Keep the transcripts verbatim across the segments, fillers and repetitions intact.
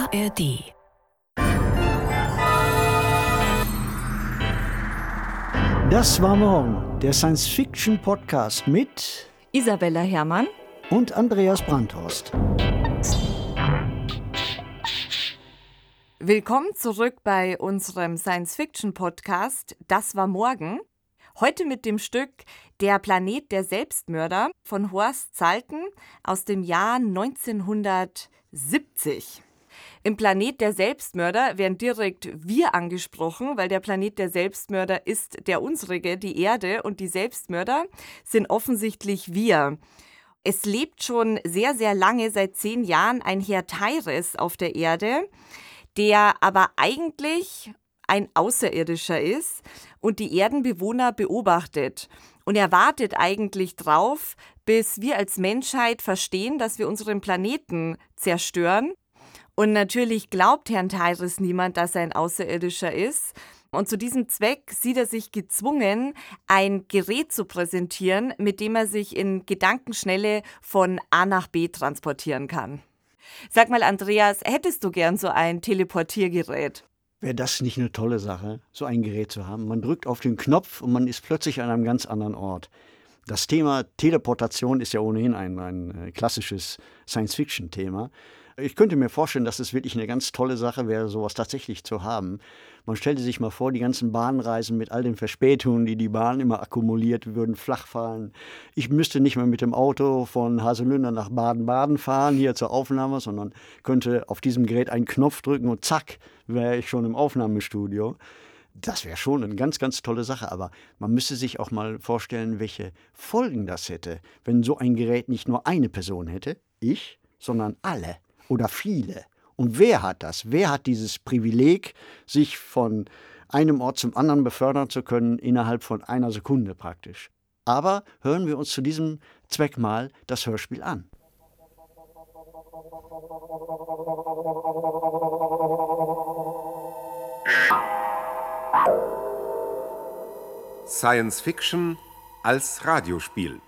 A R D. Das war morgen, der Science-Fiction-Podcast mit Isabella Herrmann und Andreas Brandhorst. Willkommen zurück bei unserem Science-Fiction-Podcast Das war morgen. Heute mit dem Stück Der Planet der Selbstmörder von Horst Zalten aus dem Jahr neunzehnhundertsiebzig. Im Planet der Selbstmörder werden direkt wir angesprochen, weil der Planet der Selbstmörder ist der unsrige, die Erde, und die Selbstmörder sind offensichtlich wir. Es lebt schon sehr, sehr lange, seit zehn Jahren, ein Herr Teiris auf der Erde, der aber eigentlich ein Außerirdischer ist und die Erdenbewohner beobachtet. Und er wartet eigentlich drauf, bis wir als Menschheit verstehen, dass wir unseren Planeten zerstören. Und natürlich glaubt Herrn Teiris niemand, dass er ein Außerirdischer ist. Und zu diesem Zweck sieht er sich gezwungen, ein Gerät zu präsentieren, mit dem er sich in Gedankenschnelle von A nach B transportieren kann. Sag mal, Andreas, hättest du gern so ein Teleportiergerät? Wäre das nicht eine tolle Sache, so ein Gerät zu haben? Man drückt auf den Knopf und man ist plötzlich an einem ganz anderen Ort. Das Thema Teleportation ist ja ohnehin ein, ein klassisches Science-Fiction-Thema. Ich könnte mir vorstellen, dass es wirklich eine ganz tolle Sache wäre, sowas tatsächlich zu haben. Man stellte sich mal vor, die ganzen Bahnreisen mit all den Verspätungen, die die Bahn immer akkumuliert, würden flach fallen. Ich müsste nicht mehr mit dem Auto von Haselünne nach Baden-Baden fahren, hier zur Aufnahme, sondern könnte auf diesem Gerät einen Knopf drücken und zack, wäre ich schon im Aufnahmestudio. Das wäre schon eine ganz, ganz tolle Sache, aber man müsste sich auch mal vorstellen, welche Folgen das hätte, wenn so ein Gerät nicht nur eine Person hätte, ich, sondern alle. Oder viele. Und wer hat das? Wer hat dieses Privileg, sich von einem Ort zum anderen befördern zu können, innerhalb von einer Sekunde praktisch? Aber hören wir uns zu diesem Zweck mal das Hörspiel an. Science Fiction als Radiospiel.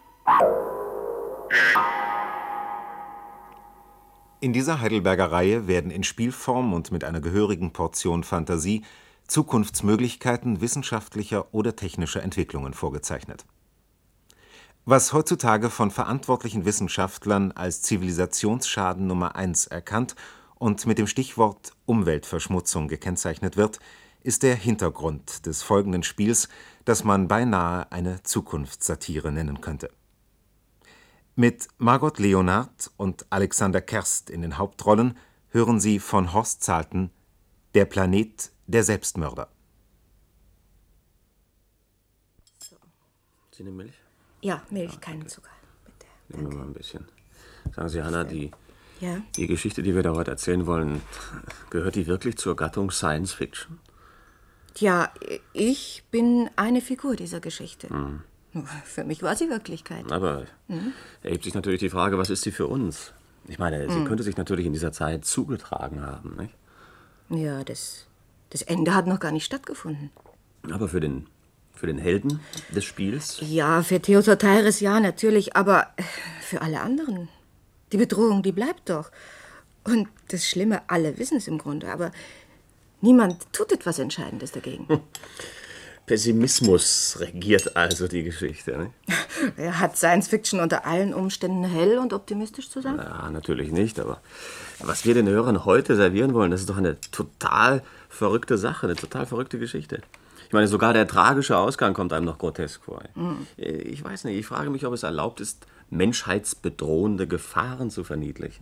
In dieser Heidelberger Reihe werden in Spielform und mit einer gehörigen Portion Fantasie Zukunftsmöglichkeiten wissenschaftlicher oder technischer Entwicklungen vorgezeichnet. Was heutzutage von verantwortlichen Wissenschaftlern als Zivilisationsschaden Nummer eins erkannt und mit dem Stichwort Umweltverschmutzung gekennzeichnet wird, ist der Hintergrund des folgenden Spiels, das man beinahe eine Zukunftssatire nennen könnte. Mit Margot Leonard und Alexander Kerst in den Hauptrollen hören Sie von Horst Zalten Der Planet der Selbstmörder. So. Sie eine Milch? Ja, Milch, ah, keinen Zucker, bitte. Nehmen wir mal ein bisschen. Sagen Sie, Hanna, die, ja? die Geschichte, die wir da heute erzählen wollen, gehört die wirklich zur Gattung Science Fiction? Ja, ich bin eine Figur dieser Geschichte. Mhm. Für mich war sie Wirklichkeit. Aber mhm. erhebt sich natürlich die Frage, was ist sie für uns? Ich meine, sie mhm. könnte sich natürlich in dieser Zeit zugetragen haben, nicht? Ja, das, das Ende hat noch gar nicht stattgefunden. Aber für den, für den Helden des Spiels? Ja, für Theodor Teiris ja, natürlich, aber für alle anderen. Die Bedrohung, die bleibt doch. Und das Schlimme, alle wissen es im Grunde, aber niemand tut etwas Entscheidendes dagegen. Hm. Pessimismus regiert also die Geschichte, ne? Hat Science Fiction unter allen Umständen hell und optimistisch zu sein? Ja, natürlich nicht, aber was wir den Hörern heute servieren wollen, das ist doch eine total verrückte Sache, eine total verrückte Geschichte. Ich meine, sogar der tragische Ausgang kommt einem noch grotesk vor. Mhm. Ich weiß nicht, ich frage mich, ob es erlaubt ist, menschheitsbedrohende Gefahren zu verniedlichen.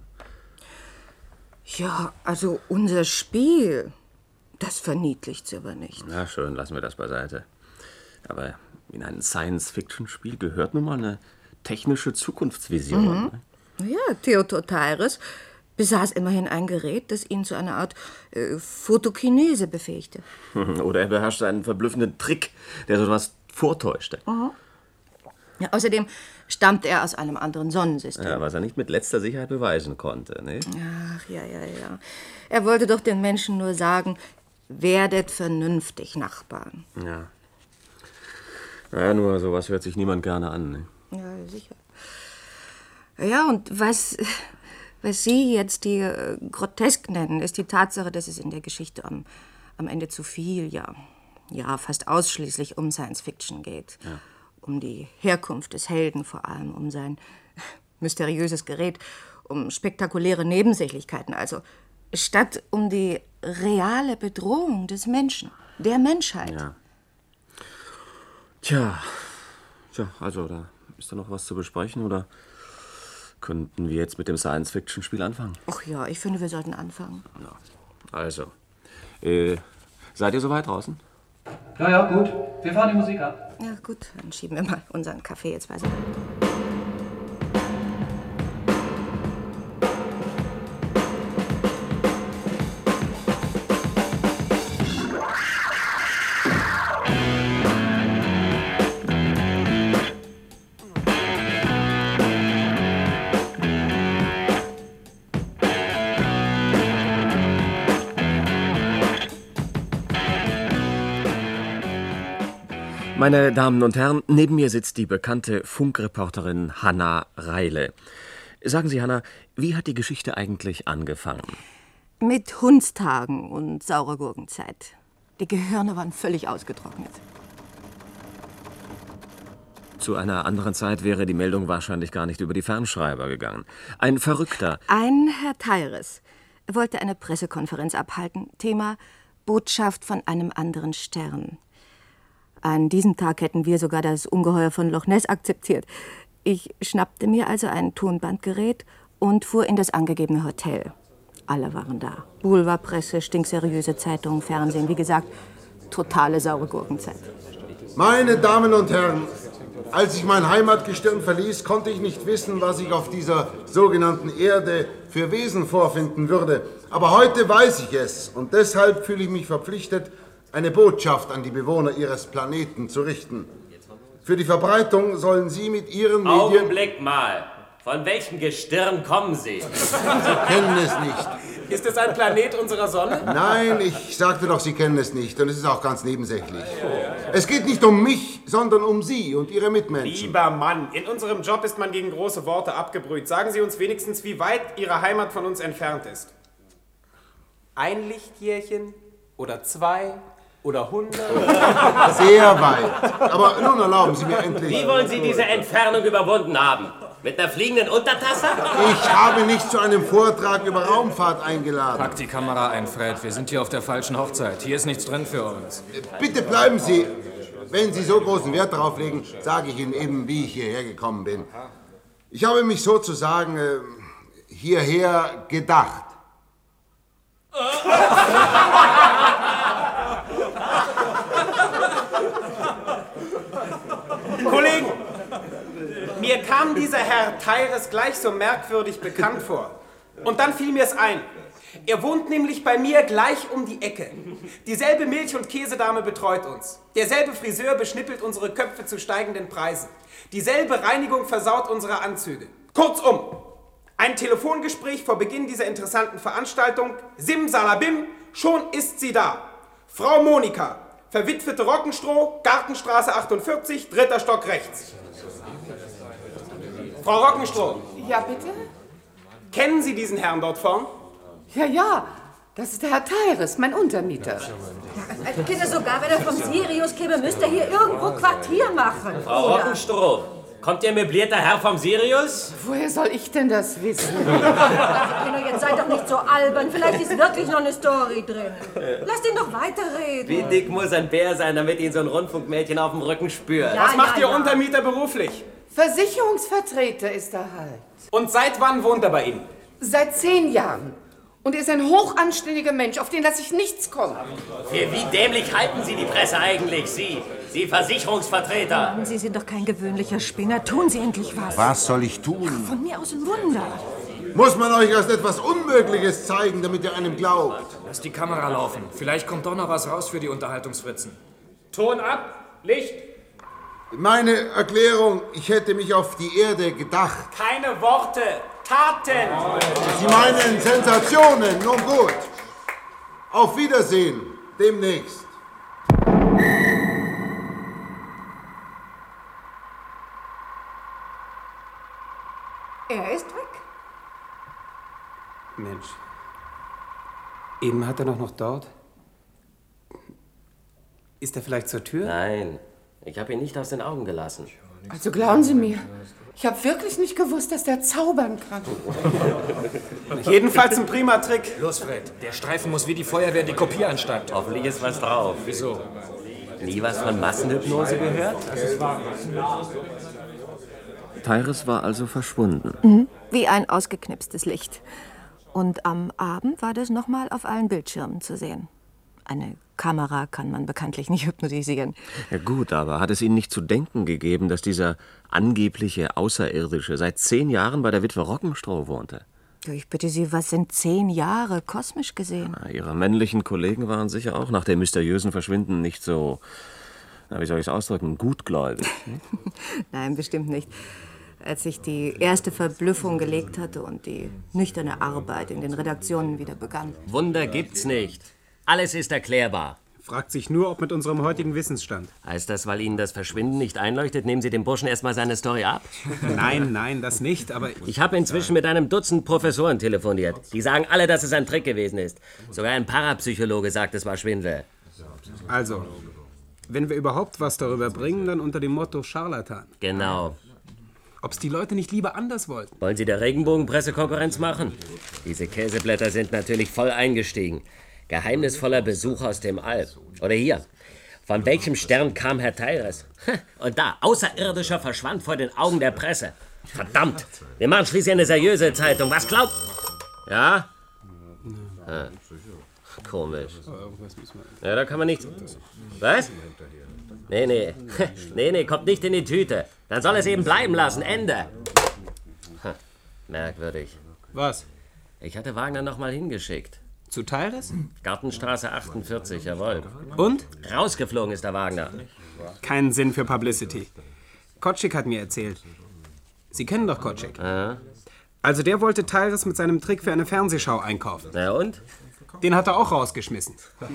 Ja, also unser Spiel... Das verniedlicht sie aber nicht. Na schön, lassen wir das beiseite. Aber in ein Science-Fiction-Spiel gehört nun mal eine technische Zukunftsvision. Mhm. Ne? Ja, Theodor Teiris besaß immerhin ein Gerät, das ihn zu einer Art äh, Photokinese befähigte. Oder er beherrschte einen verblüffenden Trick, der so etwas vortäuschte. Mhm. Ja, außerdem stammt er aus einem anderen Sonnensystem. Ja, was er nicht mit letzter Sicherheit beweisen konnte, ne? Ach, ja, ja, ja. Er wollte doch den Menschen nur sagen, werdet vernünftig, Nachbarn. Ja. Ja, nur sowas hört sich niemand gerne an, ne? Ja, sicher. Ja, und was, Was Sie jetzt die äh, grotesk nennen, ist die Tatsache, dass es in der Geschichte am, am Ende zu viel, ja, ja, fast ausschließlich um Science Fiction geht. Ja. Um die Herkunft des Helden vor allem, um sein mysteriöses Gerät, um spektakuläre Nebensächlichkeiten, also statt um die reale Bedrohung des Menschen, der Menschheit. Ja. Tja, tja, also da ist da noch was zu besprechen, oder könnten wir jetzt mit dem Science-Fiction-Spiel anfangen? Ach ja, ich finde, wir sollten anfangen. Ja. Also, äh, seid ihr soweit draußen? Ja, ja, gut. Wir fahren die Musik ab. Ja, gut, dann schieben wir mal unseren Kaffee jetzt beiseite. Meine Damen und Herren, neben mir sitzt die bekannte Funkreporterin Hanna Reile. Sagen Sie, Hanna, wie hat die Geschichte eigentlich angefangen? Mit Hundstagen und saurer Gurkenzeit. Die Gehirne waren völlig ausgetrocknet. Zu einer anderen Zeit wäre die Meldung wahrscheinlich gar nicht über die Fernschreiber gegangen. Ein Verrückter. Ein Herr Teires wollte eine Pressekonferenz abhalten. Thema Botschaft von einem anderen Stern. An diesem Tag hätten wir sogar das Ungeheuer von Loch Ness akzeptiert. Ich schnappte mir also ein Tonbandgerät und fuhr in das angegebene Hotel. Alle waren da. Boulevardpresse, stinkseriöse Zeitungen, Fernsehen. Wie gesagt, totale saure Gurkenzeit. Meine Damen und Herren, als ich mein Heimatgestirn verließ, konnte ich nicht wissen, was ich auf dieser sogenannten Erde für Wesen vorfinden würde. Aber heute weiß ich es und deshalb fühle ich mich verpflichtet, eine Botschaft an die Bewohner Ihres Planeten zu richten. Für die Verbreitung sollen Sie mit Ihren Medien... Augenblick mal. Von welchem Gestirn kommen Sie? Sie kennen es nicht. Ist es ein Planet unserer Sonne? Nein, ich sagte doch, Sie kennen es nicht. Und es ist auch ganz nebensächlich. Es geht nicht um mich, sondern um Sie und Ihre Mitmenschen. Lieber Mann, in unserem Job ist man gegen große Worte abgebrüht. Sagen Sie uns wenigstens, wie weit Ihre Heimat von uns entfernt ist. Ein Lichtjährchen oder zwei... oder hundert? Sehr weit. Aber nun erlauben Sie mir endlich... Wie wollen Sie diese Entfernung überwunden haben? Mit einer fliegenden Untertasse? Ich habe nicht zu einem Vortrag über Raumfahrt eingeladen. Pack die Kamera ein, Fred. Wir sind hier auf der falschen Hochzeit. Hier ist nichts drin für uns. Bitte bleiben Sie. Wenn Sie so großen Wert darauf legen, sage ich Ihnen eben, wie ich hierher gekommen bin. Ich habe mich sozusagen äh, hierher gedacht. Kollegen, mir kam dieser Herr Teires gleich so merkwürdig bekannt vor. Und dann fiel mir es ein. Er wohnt nämlich bei mir gleich um die Ecke. Dieselbe Milch- und Käsedame betreut uns. Derselbe Friseur beschnippelt unsere Köpfe zu steigenden Preisen. Dieselbe Reinigung versaut unsere Anzüge. Kurzum, ein Telefongespräch vor Beginn dieser interessanten Veranstaltung. Simsalabim, schon ist sie da. Frau Monika, verwitwete Rockenstroh, Gartenstraße achtundvierzig, dritter Stock rechts. Frau Rockenstroh. Ja, bitte? Kennen Sie diesen Herrn dort vorn? Ja, ja, das ist der Herr Teires, mein Untermieter. Ja, bitte, sogar wenn er vom Sirius käme, müsste er hier irgendwo Quartier machen. Frau Rockenstroh, kommt Ihr möblierter Herr vom Sirius? Woher soll ich denn das wissen? Kinder, jetzt seid doch nicht so albern. Vielleicht ist wirklich noch eine Story drin. Lasst ihn doch weiterreden. Wie dick muss ein Bär sein, damit ihn so ein Rundfunkmädchen auf dem Rücken spürt? Ja, Was macht ja, Ihr ja. Untermieter beruflich? Versicherungsvertreter ist er halt. Und seit wann wohnt er bei Ihnen? Seit zehn Jahren. Und er ist ein hochanständiger Mensch, auf den lasse ich nichts kommen. Für wie dämlich halten Sie die Presse eigentlich, Sie? Sie Versicherungsvertreter? Mann, Sie sind doch kein gewöhnlicher Spinner. Tun Sie endlich was. Was soll ich tun? Von mir aus ein Wunder. Muss man euch erst etwas Unmögliches zeigen, damit ihr einem glaubt? Lass die Kamera laufen. Vielleicht kommt doch noch was raus für die Unterhaltungsfritzen. Ton ab, Licht. Meine Erklärung, ich hätte mich auf die Erde gedacht. Keine Worte, Taten. Sie meinen Sensationen, nun gut. Auf Wiedersehen, demnächst. Er ist weg. Mensch. Eben hat er doch noch dort. Ist er vielleicht zur Tür? Nein, ich habe ihn nicht aus den Augen gelassen. Also glauben Sie mir, ich habe wirklich nicht gewusst, dass der zaubern kann. Jedenfalls ein prima Trick. Los, Fred, der Streifen muss wie die Feuerwehr in die Kopieranstalt. Hoffentlich ist was drauf. Wieso? Nie was von Massenhypnose gehört? Tyrus war also verschwunden. Mhm. Wie ein ausgeknipstes Licht. Und am Abend war das nochmal auf allen Bildschirmen zu sehen. Eine Kamera kann man bekanntlich nicht hypnotisieren. Ja gut, aber hat es Ihnen nicht zu denken gegeben, dass dieser angebliche Außerirdische seit zehn Jahren bei der Witwe Rockenstroh wohnte? Ich bitte Sie, was sind zehn Jahre kosmisch gesehen? Na, Ihre männlichen Kollegen waren sicher auch nach dem mysteriösen Verschwinden nicht so, na, wie soll ich es ausdrücken, gutgläubig. Nein, bestimmt nicht. Als sich die erste Verblüffung gelegt hatte und die nüchterne Arbeit in den Redaktionen wieder begann. Wunder gibt's nicht. Alles ist erklärbar. Fragt sich nur, ob mit unserem heutigen Wissensstand. Heißt das, weil Ihnen das Verschwinden nicht einleuchtet, nehmen Sie dem Burschen erstmal seine Story ab? Nein, nein, das nicht, aber... Ich habe inzwischen mit einem Dutzend Professoren telefoniert. Die sagen alle, dass es ein Trick gewesen ist. Sogar ein Parapsychologe sagt, es war Schwindel. Also, wenn wir überhaupt was darüber bringen, dann unter dem Motto Scharlatan. Genau. Ob's die Leute nicht lieber anders wollten. Wollen Sie der Regenbogenpresse Konkurrenz machen? Diese Käseblätter sind natürlich voll eingestiegen. Geheimnisvoller Besuch aus dem All. Oder hier. Von welchem Stern kam Herr Tyrus? Und da, Außerirdischer verschwand vor den Augen der Presse. Verdammt! Wir machen schließlich eine seriöse Zeitung. Was glaubt... Ja? Ah. Komisch. Ja, da kann man nichts... Was? Nee, nee. Nee, nee, kommt nicht in die Tüte. Dann soll es eben bleiben lassen. Ende. Merkwürdig. Was? Ich hatte Wagner noch mal hingeschickt. Zu Tyrus? Gartenstraße achtundvierzig, jawohl. Und? Rausgeflogen ist der Wagner. Keinen Sinn für Publicity. Kotschik hat mir erzählt. Sie kennen doch Kotschik. Aha. Also der wollte Tyrus mit seinem Trick für eine Fernsehschau einkaufen. Na und? Den hat er auch rausgeschmissen.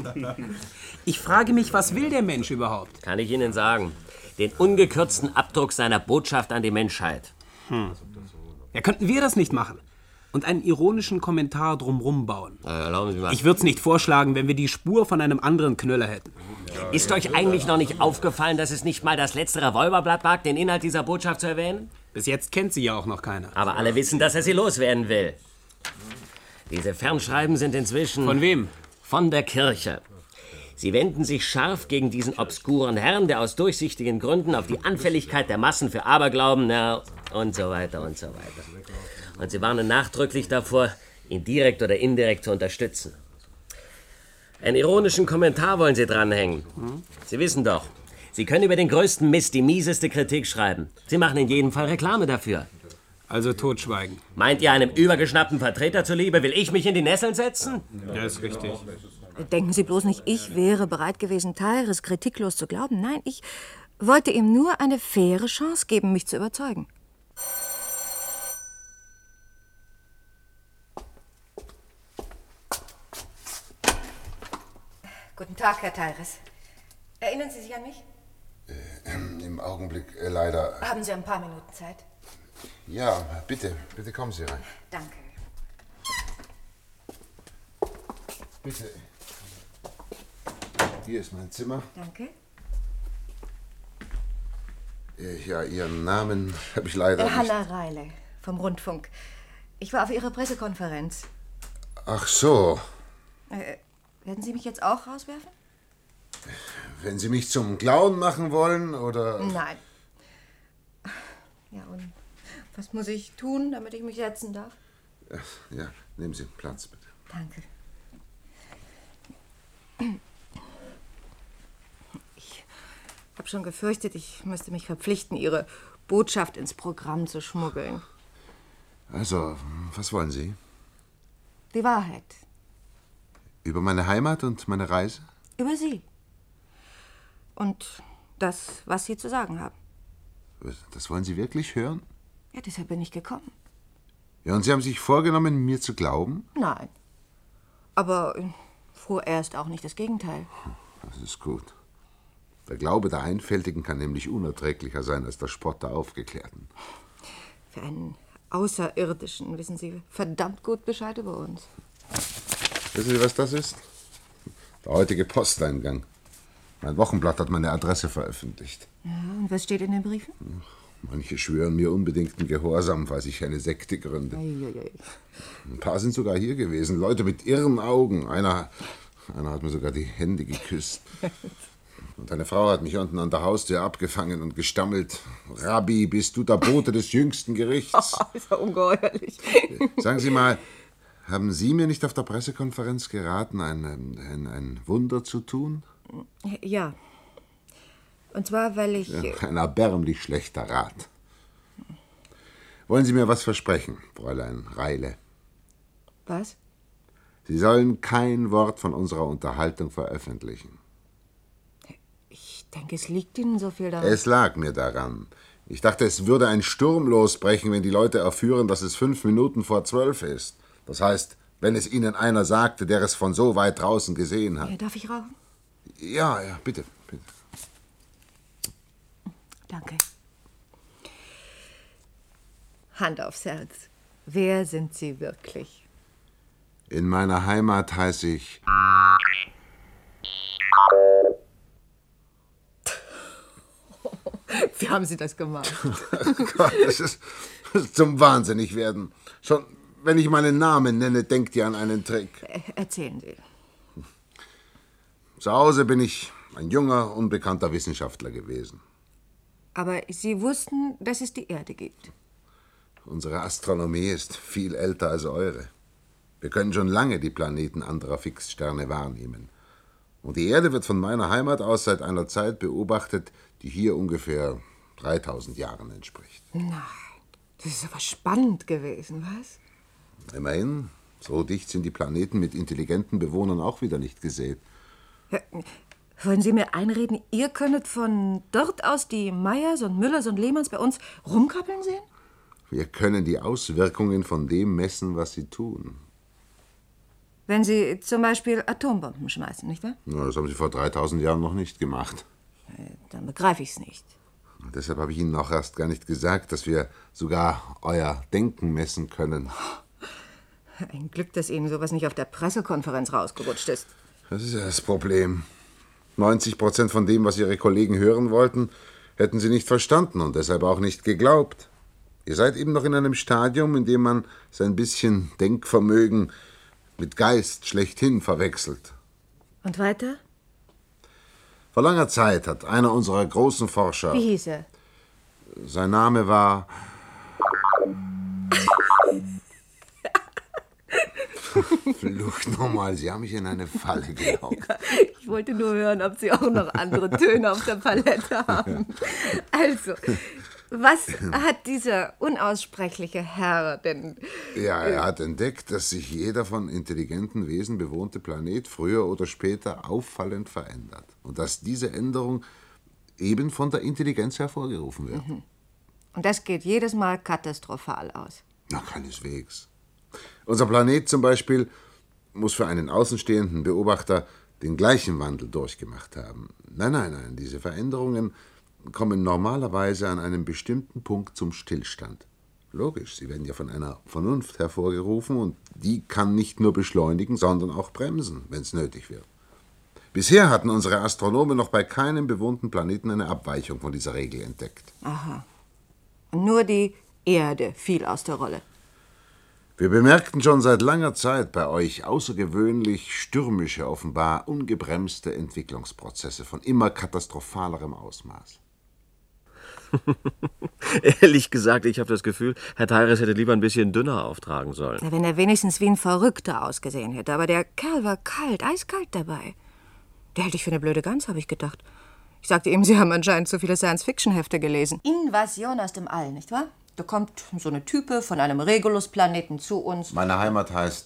Ich frage mich, was will der Mensch überhaupt? Kann ich Ihnen sagen. Den ungekürzten Abdruck seiner Botschaft an die Menschheit. Hm. Ja, könnten wir das nicht machen? Und einen ironischen Kommentar drumrum bauen. Äh, erlauben Sie mal. Ich würde es nicht vorschlagen, wenn wir die Spur von einem anderen Knüller hätten. Ist euch eigentlich noch nicht aufgefallen, dass es nicht mal das letzte Revolverblatt wagt, den Inhalt dieser Botschaft zu erwähnen? Bis jetzt kennt sie ja auch noch keiner. Aber alle wissen, dass er sie loswerden will. Diese Fernschreiben sind inzwischen... Von wem? Von der Kirche. Sie wenden sich scharf gegen diesen obskuren Herrn, der aus durchsichtigen Gründen auf die Anfälligkeit der Massen für Aberglauben, na, und so weiter und so weiter. Und sie warnen nachdrücklich davor, ihn direkt oder indirekt zu unterstützen. Einen ironischen Kommentar wollen sie dranhängen. Sie wissen doch, Sie können über den größten Mist die mieseste Kritik schreiben. Sie machen in jedem Fall Reklame dafür. Also totschweigen. Meint ihr, einem übergeschnappten Vertreter zuliebe, will ich mich in die Nesseln setzen? Ja, ist richtig. Denken Sie bloß nicht, ich wäre bereit gewesen, Tyrus kritiklos zu glauben. Nein, ich wollte ihm nur eine faire Chance geben, mich zu überzeugen. Guten Tag, Herr Tyrus. Erinnern Sie sich an mich? Äh, Im Augenblick äh, leider. Haben Sie ein paar Minuten Zeit? Ja, bitte, bitte kommen Sie rein. Danke. Bitte. Hier ist mein Zimmer. Danke. Äh, ja, Ihren Namen habe ich leider Äh, nicht. Hanna Reile vom Rundfunk. Ich war auf Ihrer Pressekonferenz. Ach so. Äh, werden Sie mich jetzt auch rauswerfen? Wenn Sie mich zum Clown machen wollen, oder... Nein. Ja, und was muss ich tun, damit ich mich setzen darf? Ja, nehmen Sie Platz, bitte. Danke. Ich habe schon gefürchtet, ich müsste mich verpflichten, Ihre Botschaft ins Programm zu schmuggeln. Also, was wollen Sie? Die Wahrheit. Über meine Heimat und meine Reise? Über Sie. Und das, was Sie zu sagen haben. Das wollen Sie wirklich hören? Ja, deshalb bin ich gekommen. Ja, und Sie haben sich vorgenommen, mir zu glauben? Nein. Aber vorerst auch nicht das Gegenteil. Das ist gut. Der Glaube der Einfältigen kann nämlich unerträglicher sein als der Spott der Aufgeklärten. Für einen Außerirdischen wissen Sie verdammt gut Bescheid über uns. Wissen Sie, was das ist? Der heutige Posteingang. Mein Wochenblatt hat meine Adresse veröffentlicht. Ja, und was steht in den Briefen? Manche schwören mir unbedingten Gehorsam, falls ich eine Sekte gründe. Eieiei. Ein paar sind sogar hier gewesen. Leute mit irren Augen. Einer, einer hat mir sogar die Hände geküsst. Und eine Frau hat mich unten an der Haustür abgefangen und gestammelt. Rabbi, bist du der Bote des jüngsten Gerichts? Oh, ist ja ungeheuerlich. Sagen Sie mal, haben Sie mir nicht auf der Pressekonferenz geraten, ein, ein, ein Wunder zu tun? Ja. Und zwar, weil ich... Ja, ein erbärmlich schlechter Rat. Wollen Sie mir was versprechen, Fräulein Reile? Was? Sie sollen kein Wort von unserer Unterhaltung veröffentlichen. Ich denke, es liegt Ihnen so viel daran. Es lag mir daran. Ich dachte, es würde ein Sturm losbrechen, wenn die Leute erführen, dass es fünf Minuten vor zwölf ist. Das heißt, wenn es Ihnen einer sagte, der es von so weit draußen gesehen hat. Ja, darf ich rauchen? Ja, ja, bitte, bitte. Danke. Hand aufs Herz. Wer sind Sie wirklich? In meiner Heimat heiße ich... Wie haben Sie das gemacht? Gott, das ist, das ist zum Wahnsinnigwerden. Schon wenn ich meinen Namen nenne, denkt ihr an einen Trick. Erzählen Sie. Zu Hause bin ich ein junger, unbekannter Wissenschaftler gewesen. Aber Sie wussten, dass es die Erde gibt. Unsere Astronomie ist viel älter als eure. Wir können schon lange die Planeten anderer Fixsterne wahrnehmen. Und die Erde wird von meiner Heimat aus seit einer Zeit beobachtet, die hier ungefähr dreitausend Jahren entspricht. Nein, das ist aber spannend gewesen, was? Immerhin, so dicht sind die Planeten mit intelligenten Bewohnern auch wieder nicht gesät. Ja, wollen Sie mir einreden, ihr könntet von dort aus die Meyers und Müllers und Lehmanns bei uns rumkappeln sehen? Wir können die Auswirkungen von dem messen, was sie tun. Wenn Sie zum Beispiel Atombomben schmeißen, nicht wahr? Na, das haben sie vor dreitausend Jahren noch nicht gemacht. Dann begreife ich's nicht. Und deshalb habe ich Ihnen auch erst gar nicht gesagt, dass wir sogar euer Denken messen können. Ein Glück, dass Ihnen sowas nicht auf der Pressekonferenz rausgerutscht ist. Das ist ja das Problem. neunzig Prozent von dem, was Ihre Kollegen hören wollten, hätten Sie nicht verstanden und deshalb auch nicht geglaubt. Ihr seid eben noch in einem Stadium, in dem man sein bisschen Denkvermögen mit Geist schlechthin verwechselt. Und weiter? Vor langer Zeit hat einer unserer großen Forscher... Wie hieß er? Sein Name war... Flucht nochmal, Sie haben mich in eine Falle gelockt. Ja, ich wollte nur hören, ob Sie auch noch andere Töne auf der Palette haben. Also, was hat dieser unaussprechliche Herr denn... Ja, er hat entdeckt, dass sich jeder von intelligenten Wesen bewohnte Planet früher oder später auffallend verändert. Und dass diese Änderung eben von der Intelligenz hervorgerufen wird. Mhm. Und das geht jedes Mal katastrophal aus. Na, keineswegs. Unser Planet zum Beispiel muss für einen außenstehenden Beobachter den gleichen Wandel durchgemacht haben. Nein, nein, nein, diese Veränderungen kommen normalerweise an einem bestimmten Punkt zum Stillstand. Logisch, sie werden ja von einer Vernunft hervorgerufen und die kann nicht nur beschleunigen, sondern auch bremsen, wenn es nötig wird. Bisher hatten unsere Astronomen noch bei keinem bewohnten Planeten eine Abweichung von dieser Regel entdeckt. Aha. Nur die Erde fiel aus der Rolle. Wir bemerkten schon seit langer Zeit bei euch außergewöhnlich stürmische, offenbar ungebremste Entwicklungsprozesse von immer katastrophalerem Ausmaß. Ehrlich gesagt, ich habe das Gefühl, Herr Teiris hätte lieber ein bisschen dünner auftragen sollen. Na, wenn er wenigstens wie ein Verrückter ausgesehen hätte. Aber der Kerl war kalt, eiskalt dabei. Der hält dich für eine blöde Gans, habe ich gedacht. Ich sagte ihm, Sie haben anscheinend zu viele Science-Fiction-Hefte gelesen. Invasion aus dem All, nicht wahr? Da kommt so eine Type von einem Regulus-Planeten zu uns. Meine Heimat heißt...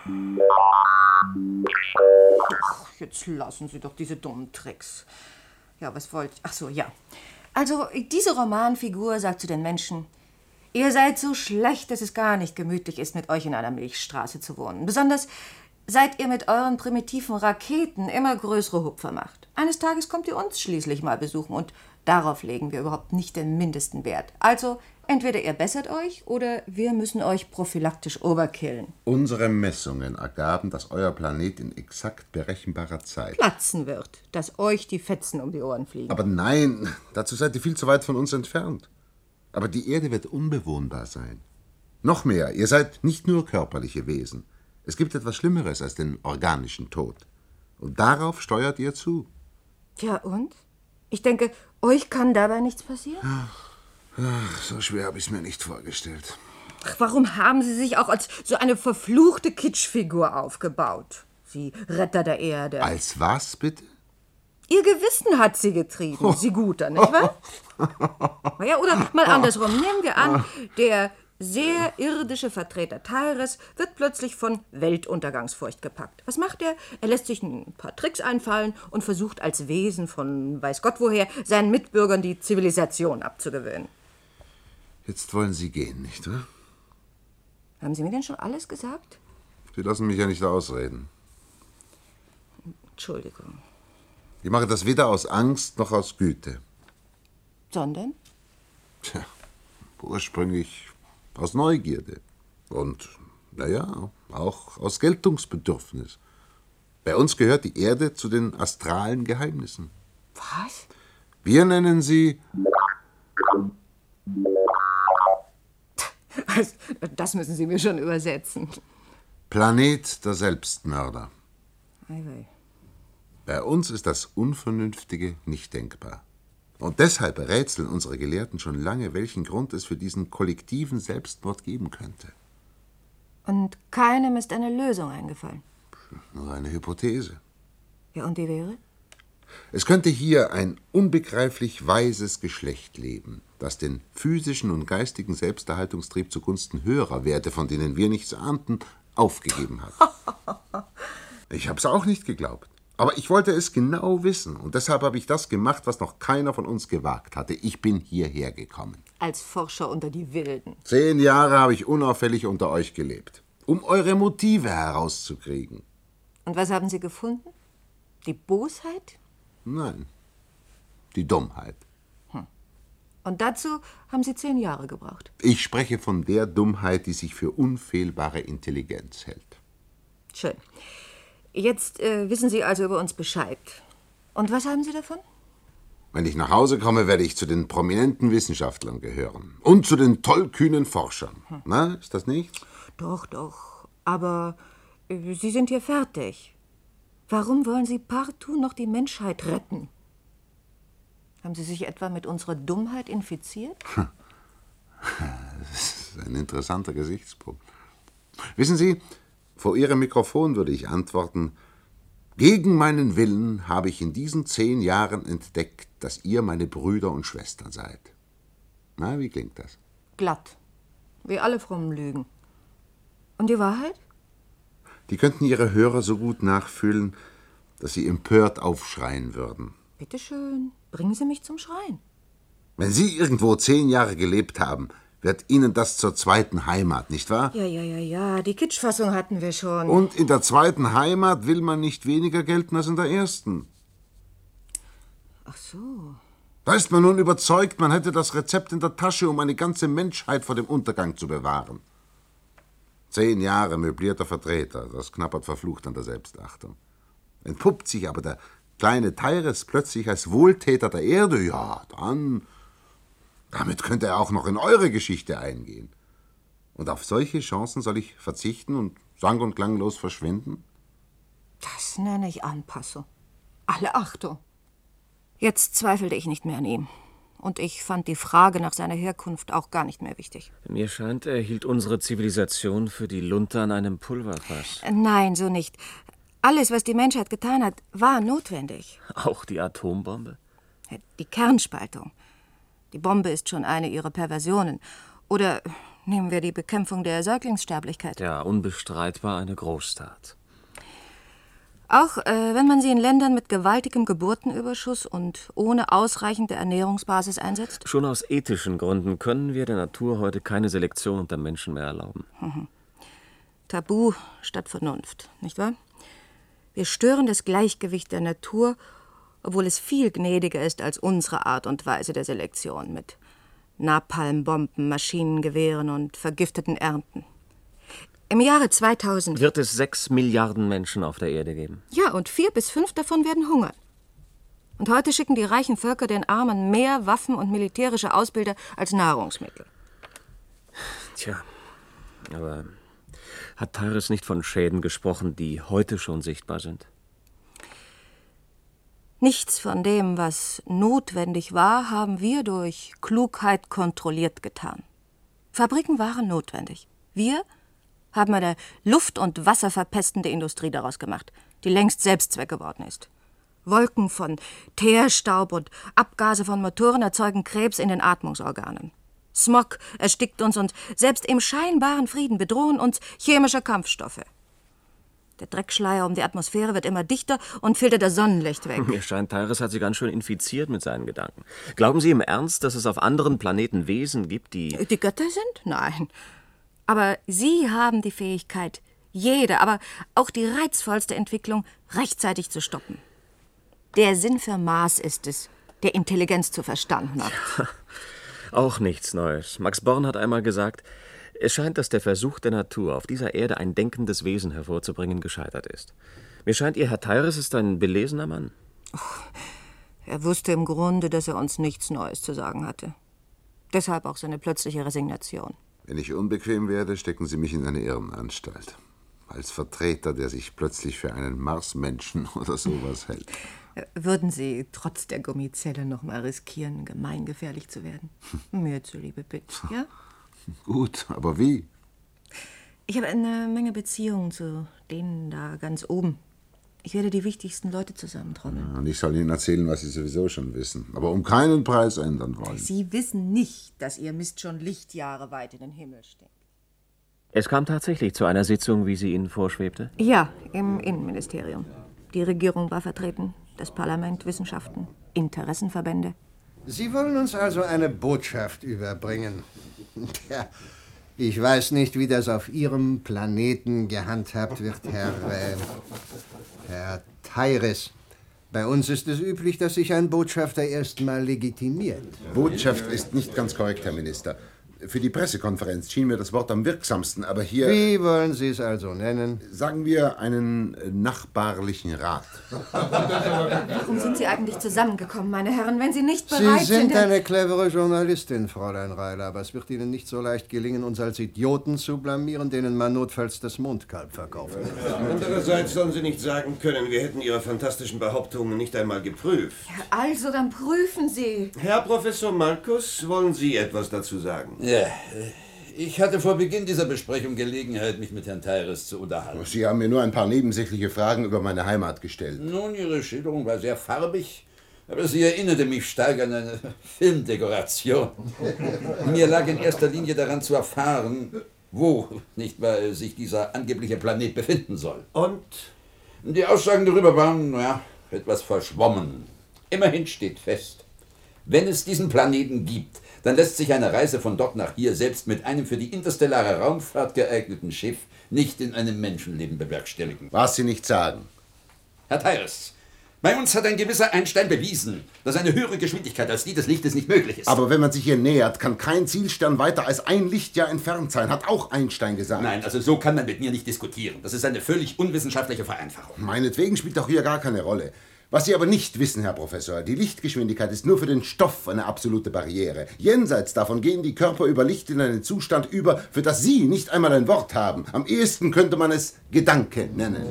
Ach, jetzt lassen Sie doch diese dummen Tricks. Ja, was wollt ich? Ach so, ja. Also, diese Romanfigur sagt zu den Menschen, ihr seid so schlecht, dass es gar nicht gemütlich ist, mit euch in einer Milchstraße zu wohnen. Besonders seit ihr mit euren primitiven Raketen immer größere Hupfer macht. Eines Tages kommt ihr uns schließlich mal besuchen und darauf legen wir überhaupt nicht den mindesten Wert. Also entweder ihr bessert euch oder wir müssen euch prophylaktisch overkillen. Unsere Messungen ergaben, dass euer Planet in exakt berechenbarer Zeit platzen wird, dass euch die Fetzen um die Ohren fliegen. Aber nein, dazu seid ihr viel zu weit von uns entfernt. Aber die Erde wird unbewohnbar sein. Noch mehr, ihr seid nicht nur körperliche Wesen. Es gibt etwas Schlimmeres als den organischen Tod. Und darauf steuert ihr zu. Tja, und? Ich denke, euch kann dabei nichts passieren? Ach, ach, so schwer habe ich es mir nicht vorgestellt. Ach, warum haben Sie sich auch als so eine verfluchte Kitschfigur aufgebaut? Sie Retter der Erde. Als was, bitte? Ihr Gewissen hat Sie getrieben, oh. Sie Guter, nicht wahr? Ja, oder mal andersrum. Nehmen wir an, der sehr irdische Vertreter Tyres wird plötzlich von Weltuntergangsfurcht gepackt. Was macht er? Er lässt sich ein paar Tricks einfallen und versucht als Wesen von weiß Gott woher seinen Mitbürgern die Zivilisation abzugewöhnen. Jetzt wollen Sie gehen, nicht wahr? Haben Sie mir denn schon alles gesagt? Sie lassen mich ja nicht ausreden. Entschuldigung. Ich mache das weder aus Angst noch aus Güte. Sondern? Tja, ursprünglich aus Neugierde und, naja, auch aus Geltungsbedürfnis. Bei uns gehört die Erde zu den astralen Geheimnissen. Was? Wir nennen sie... Das müssen Sie mir schon übersetzen. Planet der Selbstmörder. Ei, ei. Bei uns ist das Unvernünftige nicht denkbar. Und deshalb rätseln unsere Gelehrten schon lange, welchen Grund es für diesen kollektiven Selbstmord geben könnte. Und keinem ist eine Lösung eingefallen? Nur eine Hypothese. Ja, und die wäre? Es könnte hier ein unbegreiflich weises Geschlecht leben, das den physischen und geistigen Selbsterhaltungstrieb zugunsten höherer Werte, von denen wir nichts ahnten, aufgegeben hat. Ich hab's auch nicht geglaubt. Aber ich wollte es genau wissen und deshalb habe ich das gemacht, was noch keiner von uns gewagt hatte. Ich bin hierher gekommen. Als Forscher unter die Wilden. Zehn Jahre habe ich unauffällig unter euch gelebt, um eure Motive herauszukriegen. Und was haben Sie gefunden? Die Bosheit? Nein, die Dummheit. Hm. Und dazu haben Sie zehn Jahre gebraucht. Ich spreche von der Dummheit, die sich für unfehlbare Intelligenz hält. Schön. Jetzt äh, wissen Sie also über uns Bescheid. Und was haben Sie davon? Wenn ich nach Hause komme, werde ich zu den prominenten Wissenschaftlern gehören. Und zu den tollkühnen Forschern. Hm. Na, ist das nichts? Doch, doch. Aber äh, Sie sind hier fertig. Warum wollen Sie partout noch die Menschheit retten? Haben Sie sich etwa mit unserer Dummheit infiziert? Das ist ein interessanter Gesichtspunkt. Wissen Sie, vor Ihrem Mikrofon würde ich antworten, gegen meinen Willen habe ich in diesen zehn Jahren entdeckt, dass ihr meine Brüder und Schwestern seid. Na, wie klingt das? Glatt. Wie alle frommen Lügen. Und die Wahrheit? Die könnten Ihre Hörer so gut nachfühlen, dass sie empört aufschreien würden. Bitte schön, bringen Sie mich zum Schreien. Wenn Sie irgendwo zehn Jahre gelebt haben, wird Ihnen das zur zweiten Heimat, nicht wahr? Ja, ja, ja, ja, die Kitschfassung hatten wir schon. Und in der zweiten Heimat will man nicht weniger gelten als in der ersten. Ach so. Da ist man nun überzeugt, man hätte das Rezept in der Tasche, um eine ganze Menschheit vor dem Untergang zu bewahren. Zehn Jahre möblierter Vertreter, das knabbert verflucht an der Selbstachtung. Entpuppt sich aber der kleine Tyres plötzlich als Wohltäter der Erde, ja, dann... Damit könnte er auch noch in eure Geschichte eingehen. Und auf solche Chancen soll ich verzichten und sang- und klanglos verschwinden? Das nenne ich Anpassung. Alle Achtung. Jetzt zweifelte ich nicht mehr an ihm. Und ich fand die Frage nach seiner Herkunft auch gar nicht mehr wichtig. Mir scheint, er hielt unsere Zivilisation für die Lunte an einem Pulverfass. Nein, so nicht. Alles, was die Menschheit getan hat, war notwendig. Auch die Atombombe? Die Kernspaltung. Die Bombe ist schon eine ihrer Perversionen. Oder nehmen wir die Bekämpfung der Säuglingssterblichkeit. Ja, unbestreitbar eine Großtat. Auch äh, wenn man sie in Ländern mit gewaltigem Geburtenüberschuss und ohne ausreichende Ernährungsbasis einsetzt? Schon aus ethischen Gründen können wir der Natur heute keine Selektion unter Menschen mehr erlauben. Mhm. Tabu statt Vernunft, nicht wahr? Wir stören das Gleichgewicht der Natur, obwohl es viel gnädiger ist als unsere Art und Weise der Selektion mit Napalmbomben, Maschinengewehren und vergifteten Ernten. Im Jahre zweitausend wird es sechs Milliarden Menschen auf der Erde geben. Ja, und vier bis fünf davon werden hungern. Und heute schicken die reichen Völker den Armen mehr Waffen und militärische Ausbilder als Nahrungsmittel. Tja, aber hat Teiris nicht von Schäden gesprochen, die heute schon sichtbar sind? Nichts von dem, was notwendig war, haben wir durch Klugheit kontrolliert getan. Fabriken waren notwendig. Wir haben eine luft- und wasserverpestende Industrie daraus gemacht, die längst Selbstzweck geworden ist. Wolken von Teerstaub und Abgase von Motoren erzeugen Krebs in den Atmungsorganen. Smog erstickt uns und selbst im scheinbaren Frieden bedrohen uns chemische Kampfstoffe. Der Dreckschleier um die Atmosphäre wird immer dichter und filtert das Sonnenlicht weg. Mir scheint, Teiris hat sie ganz schön infiziert mit seinen Gedanken. Glauben Sie im Ernst, dass es auf anderen Planeten Wesen gibt, die... Die Götter sind? Nein. Aber Sie haben die Fähigkeit, jede, aber auch die reizvollste Entwicklung rechtzeitig zu stoppen. Der Sinn für Mars ist es, der Intelligenz zu verstanden hat. Auch nichts Neues. Max Born hat einmal gesagt, es scheint, dass der Versuch der Natur, auf dieser Erde ein denkendes Wesen hervorzubringen, gescheitert ist. Mir scheint, Ihr Herr Teiris ist ein belesener Mann. Oh, er wusste im Grunde, dass er uns nichts Neues zu sagen hatte. Deshalb auch seine plötzliche Resignation. Wenn ich unbequem werde, stecken Sie mich in eine Irrenanstalt. Als Vertreter, der sich plötzlich für einen Marsmenschen oder sowas hält. Würden Sie trotz der Gummizelle noch mal riskieren, gemeingefährlich zu werden? Mir zuliebe, bitte, ja? Gut, aber wie? Ich habe eine Menge Beziehungen zu denen da ganz oben. Ich werde die wichtigsten Leute zusammentrommeln. Ja, und ich soll Ihnen erzählen, was Sie sowieso schon wissen, aber um keinen Preis ändern wollen. Sie wissen nicht, dass Ihr Mist schon Lichtjahre weit in den Himmel steckt. Es kam tatsächlich zu einer Sitzung, wie sie Ihnen vorschwebte? Ja, im Innenministerium. Die Regierung war vertreten, das Parlament, Wissenschaften, Interessenverbände. Sie wollen uns also eine Botschaft überbringen. Tja, ich weiß nicht, wie das auf Ihrem Planeten gehandhabt wird, Herr, äh, Herr Teiris. Bei uns ist es üblich, dass sich ein Botschafter erst mal legitimiert. Botschaft ist nicht ganz korrekt, Herr Minister. Für die Pressekonferenz schien mir das Wort am wirksamsten, aber hier... Wie wollen Sie es also nennen? Sagen wir einen nachbarlichen Rat. Warum sind Sie eigentlich zusammengekommen, meine Herren, wenn Sie nicht bereit Sie sind? sind eine clevere Journalistin, Fräulein Reiler, aber es wird Ihnen nicht so leicht gelingen, uns als Idioten zu blamieren, denen man notfalls das Mondkalb verkaufen kann. Andererseits sollen Sie nicht sagen können, wir hätten Ihre fantastischen Behauptungen nicht einmal geprüft. Ja, also, dann prüfen Sie. Herr Professor Malkus, wollen Sie etwas dazu sagen? Ja, ich hatte vor Beginn dieser Besprechung Gelegenheit, mich mit Herrn Teiris zu unterhalten. Sie haben mir nur ein paar nebensächliche Fragen über meine Heimat gestellt. Nun, Ihre Schilderung war sehr farbig, aber sie erinnerte mich stark an eine Filmdekoration. Mir lag in erster Linie daran zu erfahren, wo, nicht wahr, sich dieser angebliche Planet befinden soll. Und? Die Aussagen darüber waren, ja, etwas verschwommen. Immerhin steht fest, wenn es diesen Planeten gibt, dann lässt sich eine Reise von dort nach hier selbst mit einem für die interstellare Raumfahrt geeigneten Schiff nicht in einem Menschenleben bewerkstelligen. Was Sie nicht sagen. Herr Teiris, bei uns hat ein gewisser Einstein bewiesen, dass eine höhere Geschwindigkeit als die des Lichtes nicht möglich ist. Aber wenn man sich hier nähert, kann kein Zielstern weiter als ein Lichtjahr entfernt sein, hat auch Einstein gesagt. Nein, also so kann man mit mir nicht diskutieren. Das ist eine völlig unwissenschaftliche Vereinfachung. Meinetwegen spielt doch hier gar keine Rolle. Was Sie aber nicht wissen, Herr Professor, die Lichtgeschwindigkeit ist nur für den Stoff eine absolute Barriere. Jenseits davon gehen die Körper über Licht in einen Zustand über, für das Sie nicht einmal ein Wort haben. Am ehesten könnte man es Gedanke nennen.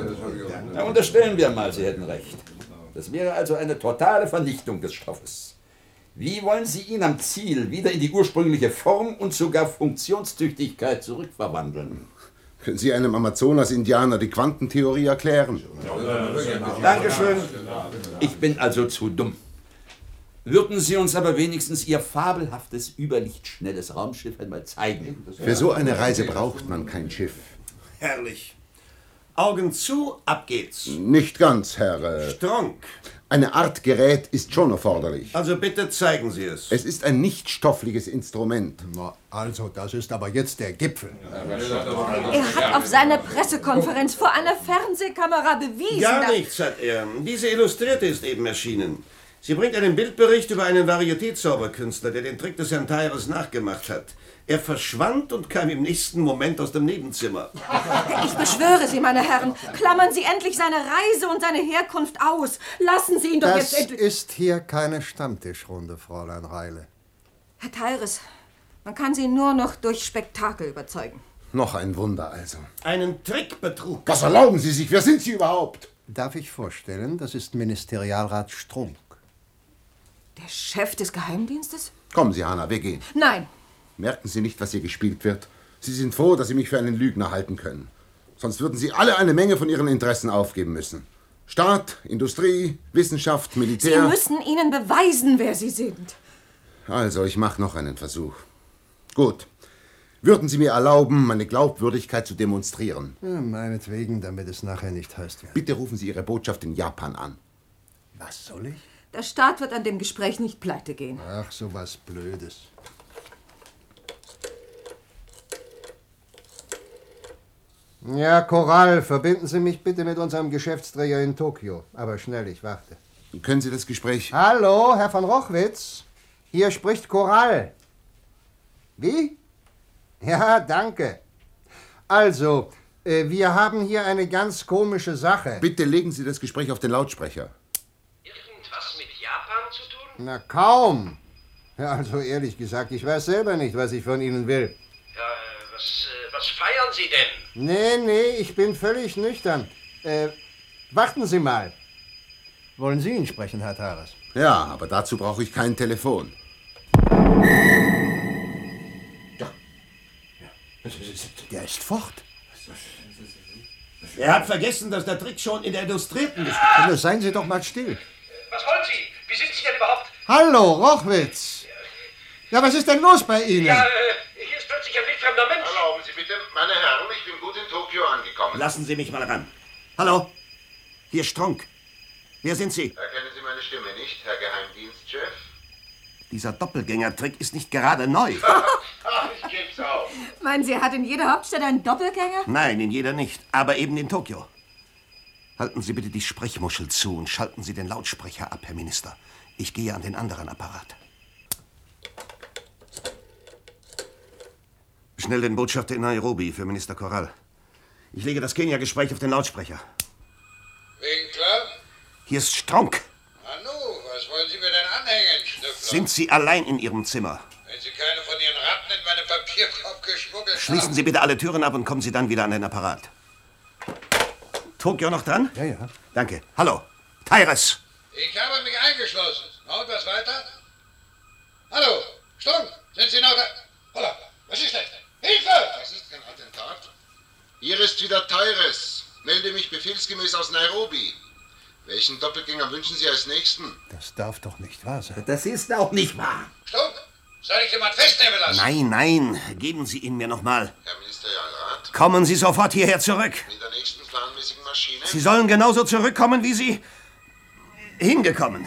Na, unterstellen wir mal, Sie hätten recht. Das wäre also eine totale Vernichtung des Stoffes. Wie wollen Sie ihn am Ziel wieder in die ursprüngliche Form und sogar Funktionstüchtigkeit zurückverwandeln? Können Sie einem Amazonas-Indianer die Quantentheorie erklären? Dankeschön. Ich bin also zu dumm. Würden Sie uns aber wenigstens Ihr fabelhaftes, überlichtschnelles Raumschiff einmal zeigen? Für so eine Reise braucht man kein Schiff. Herrlich. Augen zu, ab geht's. Nicht ganz, Herr... Äh, Strunk. Eine Art Gerät ist schon erforderlich. Also bitte zeigen Sie es. Es ist ein nichtstoffliches Instrument. Na, also, das ist aber jetzt der Gipfel. Er hat auf seiner Pressekonferenz vor einer Fernsehkamera bewiesen, Gar dass... nichts hat er. Diese Illustrierte ist eben erschienen. Sie bringt einen Bildbericht über einen Varieté-Zauberkünstler, der den Trick des Herrn Tyres nachgemacht hat. Er verschwand und kam im nächsten Moment aus dem Nebenzimmer. Ich beschwöre Sie, meine Herren, klammern Sie endlich seine Reise und seine Herkunft aus. Lassen Sie ihn doch Das jetzt endlich... ist hier keine Stammtischrunde, Fräulein Reile. Herr Tyres, man kann Sie nur noch durch Spektakel überzeugen. Noch ein Wunder also. Einen Trickbetrug. Was erlauben Sie sich? Wer sind Sie überhaupt? Darf ich vorstellen, das ist Ministerialrat Strunk. Der Chef des Geheimdienstes? Kommen Sie, Hanna, wir gehen. Nein. Merken Sie nicht, was hier gespielt wird? Sie sind froh, dass Sie mich für einen Lügner halten können. Sonst würden Sie alle eine Menge von Ihren Interessen aufgeben müssen. Staat, Industrie, Wissenschaft, Militär... Sie müssen ihnen beweisen, wer Sie sind. Also, ich mache noch einen Versuch. Gut. Würden Sie mir erlauben, meine Glaubwürdigkeit zu demonstrieren? Ja, meinetwegen, damit es nachher nicht heißt. Ja. Bitte rufen Sie Ihre Botschaft in Japan an. Was soll ich? Der Staat wird an dem Gespräch nicht pleite gehen. Ach, so was Blödes. Ja, Korall, verbinden Sie mich bitte mit unserem Geschäftsträger in Tokio. Aber schnell, ich warte. Können Sie das Gespräch... Hallo, Herr von Rochwitz. Hier spricht Korall. Wie? Ja, danke. Also, äh, wir haben hier eine ganz komische Sache. Bitte legen Sie das Gespräch auf den Lautsprecher. Irgendwas mit Japan zu tun? Na, kaum. Ja, also ehrlich gesagt, ich weiß selber nicht, was ich von Ihnen will. Ja, äh, was, äh, was feiern Sie denn? Nee, nee, ich bin völlig nüchtern. Äh, warten Sie mal. Wollen Sie ihn sprechen, Herr Tyres? Ja, aber dazu brauche ich kein Telefon. Der ist fort. Er hat vergessen, dass der Trick schon in der Illustrierten ist. Ja, seien Sie doch mal still. Was wollen Sie? Wie sind Sie denn überhaupt? Hallo, Rochwitz. Ja, was ist denn los bei Ihnen? Ja, äh, hier ist plötzlich ein wildfremder Mensch. Erlauben Sie bitte, meine Herren, ich bin gut in Tokio angekommen. Lassen Sie mich mal ran. Hallo? Hier Strunk. Wer sind Sie? Erkennen Sie meine Stimme nicht, Herr Geheimdienstchef? Dieser Doppelgänger-Trick ist nicht gerade neu. Ach, ich geb's auf. Meinen Sie, er hat in jeder Hauptstadt einen Doppelgänger? Nein, in jeder nicht, aber eben in Tokio. Halten Sie bitte die Sprechmuschel zu und schalten Sie den Lautsprecher ab, Herr Minister. Ich gehe an den anderen Apparat. Schnell den Botschafter in Nairobi für Minister Korall. Ich lege das Kenia-Gespräch auf den Lautsprecher. Winkler? Hier ist Strunk. Nanu, was wollen Sie mir denn anhängen, Schnüffler? Sind Sie allein in Ihrem Zimmer? Wenn Sie keine von Ihren Ratten in meine Papierkorb geschmuggelt haben... Schließen Sie bitte alle Türen ab und kommen Sie dann wieder an den Apparat. Tokio noch dran? Ja, ja. Danke. Hallo. Tyres. Ich habe mich eingeschlossen. Und was weiter? Hallo, Strunk, sind Sie noch da? Holla, was ist denn? Hilfe! Das ist kein Attentat. Hier ist wieder Tyres. Melde mich befehlsgemäß aus Nairobi. Welchen Doppelgänger wünschen Sie als nächsten? Das darf doch nicht wahr sein. Das ist auch nicht wahr. Strunk, soll ich jemand festnehmen lassen? Nein, nein. Geben Sie ihn mir nochmal. Herr Ministerialrat? Kommen Sie sofort hierher zurück. Mit der nächsten planmäßigen Maschine? Sie sollen genauso zurückkommen, wie Sie hingekommen.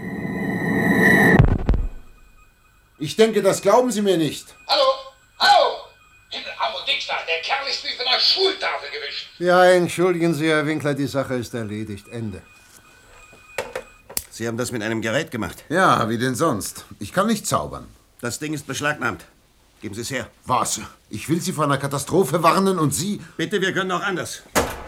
Ich denke, das glauben Sie mir nicht. Hallo, hallo! Himmel, Ham und Dickstag, der Kerl ist wie von der Schultafel gewischt. Ja, entschuldigen Sie, Herr Winkler, die Sache ist erledigt. Ende. Sie haben das mit einem Gerät gemacht? Ja, wie denn sonst? Ich kann nicht zaubern. Das Ding ist beschlagnahmt. Geben Sie es her. Was? Ich will Sie vor einer Katastrophe warnen und Sie... Bitte, wir können auch anders.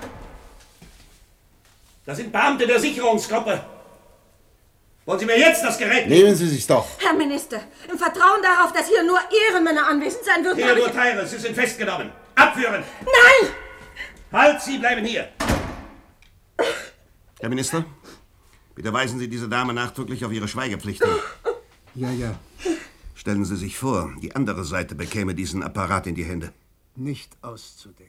Das sind Beamte der Sicherungsgruppe. Wollen Sie mir jetzt das Gerät nehmen? Nehmen Sie sich's doch. Herr Minister, im Vertrauen darauf, dass hier nur Ehrenmänner anwesend sein würden... Theodor Tyres, Sie sind festgenommen. Abführen! Nein! Halt, Sie bleiben hier! Herr Minister, bitte weisen Sie diese Dame nachdrücklich auf ihre Schweigepflicht hin. Ja, ja. Stellen Sie sich vor, die andere Seite bekäme diesen Apparat in die Hände. Nicht auszudenken.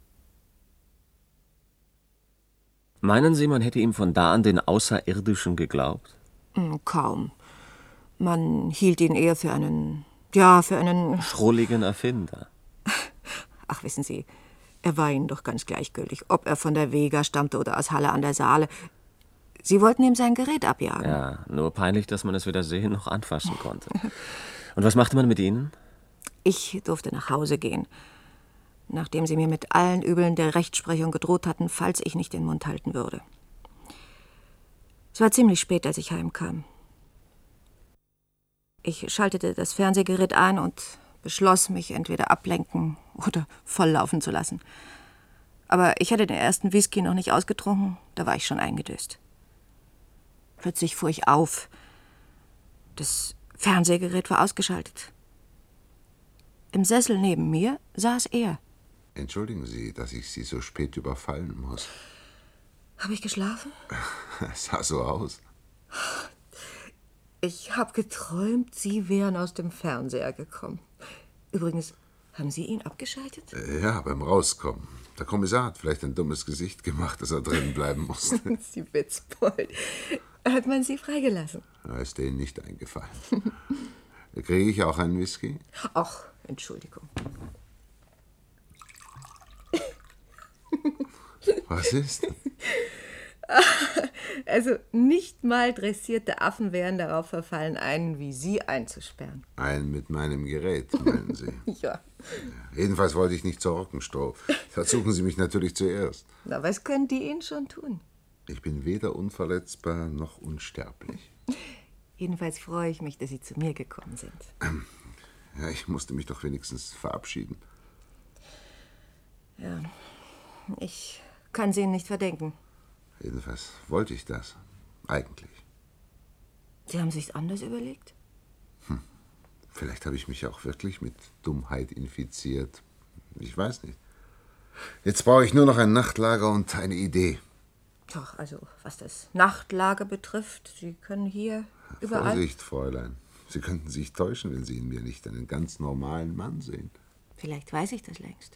Meinen Sie, man hätte ihm von da an den Außerirdischen geglaubt? Kaum. Man hielt ihn eher für einen, ja, für einen... Schrulligen Erfinder. Ach, wissen Sie, er war Ihnen doch ganz gleichgültig, ob er von der Vega stammte oder aus Halle an der Saale. Sie wollten ihm sein Gerät abjagen. Ja, nur peinlich, dass man es weder sehen noch anfassen konnte. Und was machte man mit Ihnen? Ich durfte nach Hause gehen, nachdem Sie mir mit allen Übeln der Rechtsprechung gedroht hatten, falls ich nicht den Mund halten würde. Es war ziemlich spät, als ich heimkam. Ich schaltete das Fernsehgerät ein und beschloss, mich entweder ablenken oder volllaufen zu lassen. Aber ich hatte den ersten Whisky noch nicht ausgetrunken, da war ich schon eingedöst. Plötzlich fuhr ich auf. Das Fernsehgerät war ausgeschaltet. Im Sessel neben mir saß er. Entschuldigen Sie, dass ich Sie so spät überfallen muss. Habe ich geschlafen? Es sah so aus. Ich habe geträumt, Sie wären aus dem Fernseher gekommen. Übrigens, haben Sie ihn abgeschaltet? Ja, beim Rauskommen. Der Kommissar hat vielleicht ein dummes Gesicht gemacht, dass er drinnen bleiben musste. Sie Witzbold. Hat man Sie freigelassen? Da ist denen nicht eingefallen. Kriege ich auch einen Whisky? Ach, Entschuldigung. Was ist? Also nicht mal dressierte Affen wären darauf verfallen, einen wie Sie einzusperren. Einen mit meinem Gerät, meinen Sie? Ja. Jedenfalls wollte ich nicht zur Rockenstroh. Versuchen Sie mich natürlich zuerst. Na, was können die Ihnen schon tun? Ich bin weder unverletzbar noch unsterblich. Jedenfalls freue ich mich, dass Sie zu mir gekommen sind. Ja, ich musste mich doch wenigstens verabschieden. Ja, ich kann Sie Ihnen nicht verdenken. Jedenfalls wollte ich das. Eigentlich. Sie haben sich's anders überlegt? Hm. Vielleicht habe ich mich auch wirklich mit Dummheit infiziert. Ich weiß nicht. Jetzt brauche ich nur noch ein Nachtlager und eine Idee. Doch, also was das Nachtlager betrifft, Sie können hier überall... Vorsicht, Fräulein. Sie könnten sich täuschen, wenn Sie in mir nicht einen ganz normalen Mann sehen. Vielleicht weiß ich das längst.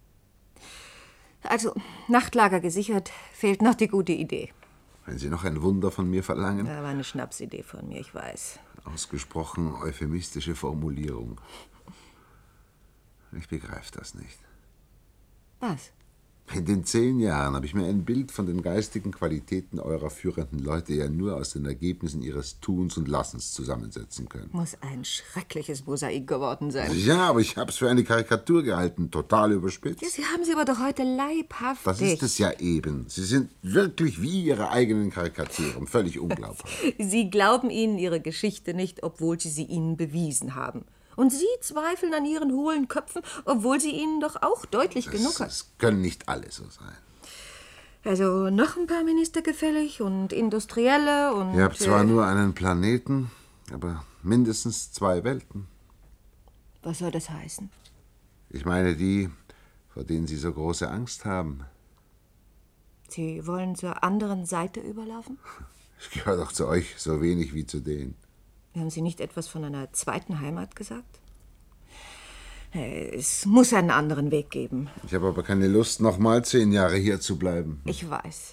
Also, Nachtlager gesichert, fehlt noch die gute Idee. Wenn Sie noch ein Wunder von mir verlangen? Das war eine Schnapsidee von mir, ich weiß. Ausgesprochen euphemistische Formulierung. Ich begreife das nicht. Was? In den zehn Jahren habe ich mir ein Bild von den geistigen Qualitäten eurer führenden Leute ja nur aus den Ergebnissen ihres Tuns und Lassens zusammensetzen können. Muss ein schreckliches Mosaik geworden sein. Ja, aber ich habe es für eine Karikatur gehalten, total überspitzt. Ja, Sie haben sie aber doch heute leibhaftig. Das ist es ja eben. Sie sind wirklich wie Ihre eigenen Karikaturen, völlig unglaubhaft. Sie glauben ihnen ihre Geschichte nicht, obwohl sie sie ihnen bewiesen haben. Und Sie zweifeln an Ihren hohlen Köpfen, obwohl sie Ihnen doch auch deutlich das, genug hat. Das können nicht alle so sein. Also noch ein paar Minister gefällig und Industrielle und... Ihr habt zwar äh, nur einen Planeten, aber mindestens zwei Welten. Was soll das heißen? Ich meine die, vor denen Sie so große Angst haben. Sie wollen zur anderen Seite überlaufen? Ich gehöre doch zu euch so wenig wie zu denen. Haben Sie nicht etwas von einer zweiten Heimat gesagt? Es muss einen anderen Weg geben. Ich habe aber keine Lust, noch mal zehn Jahre hier zu bleiben. Ich weiß.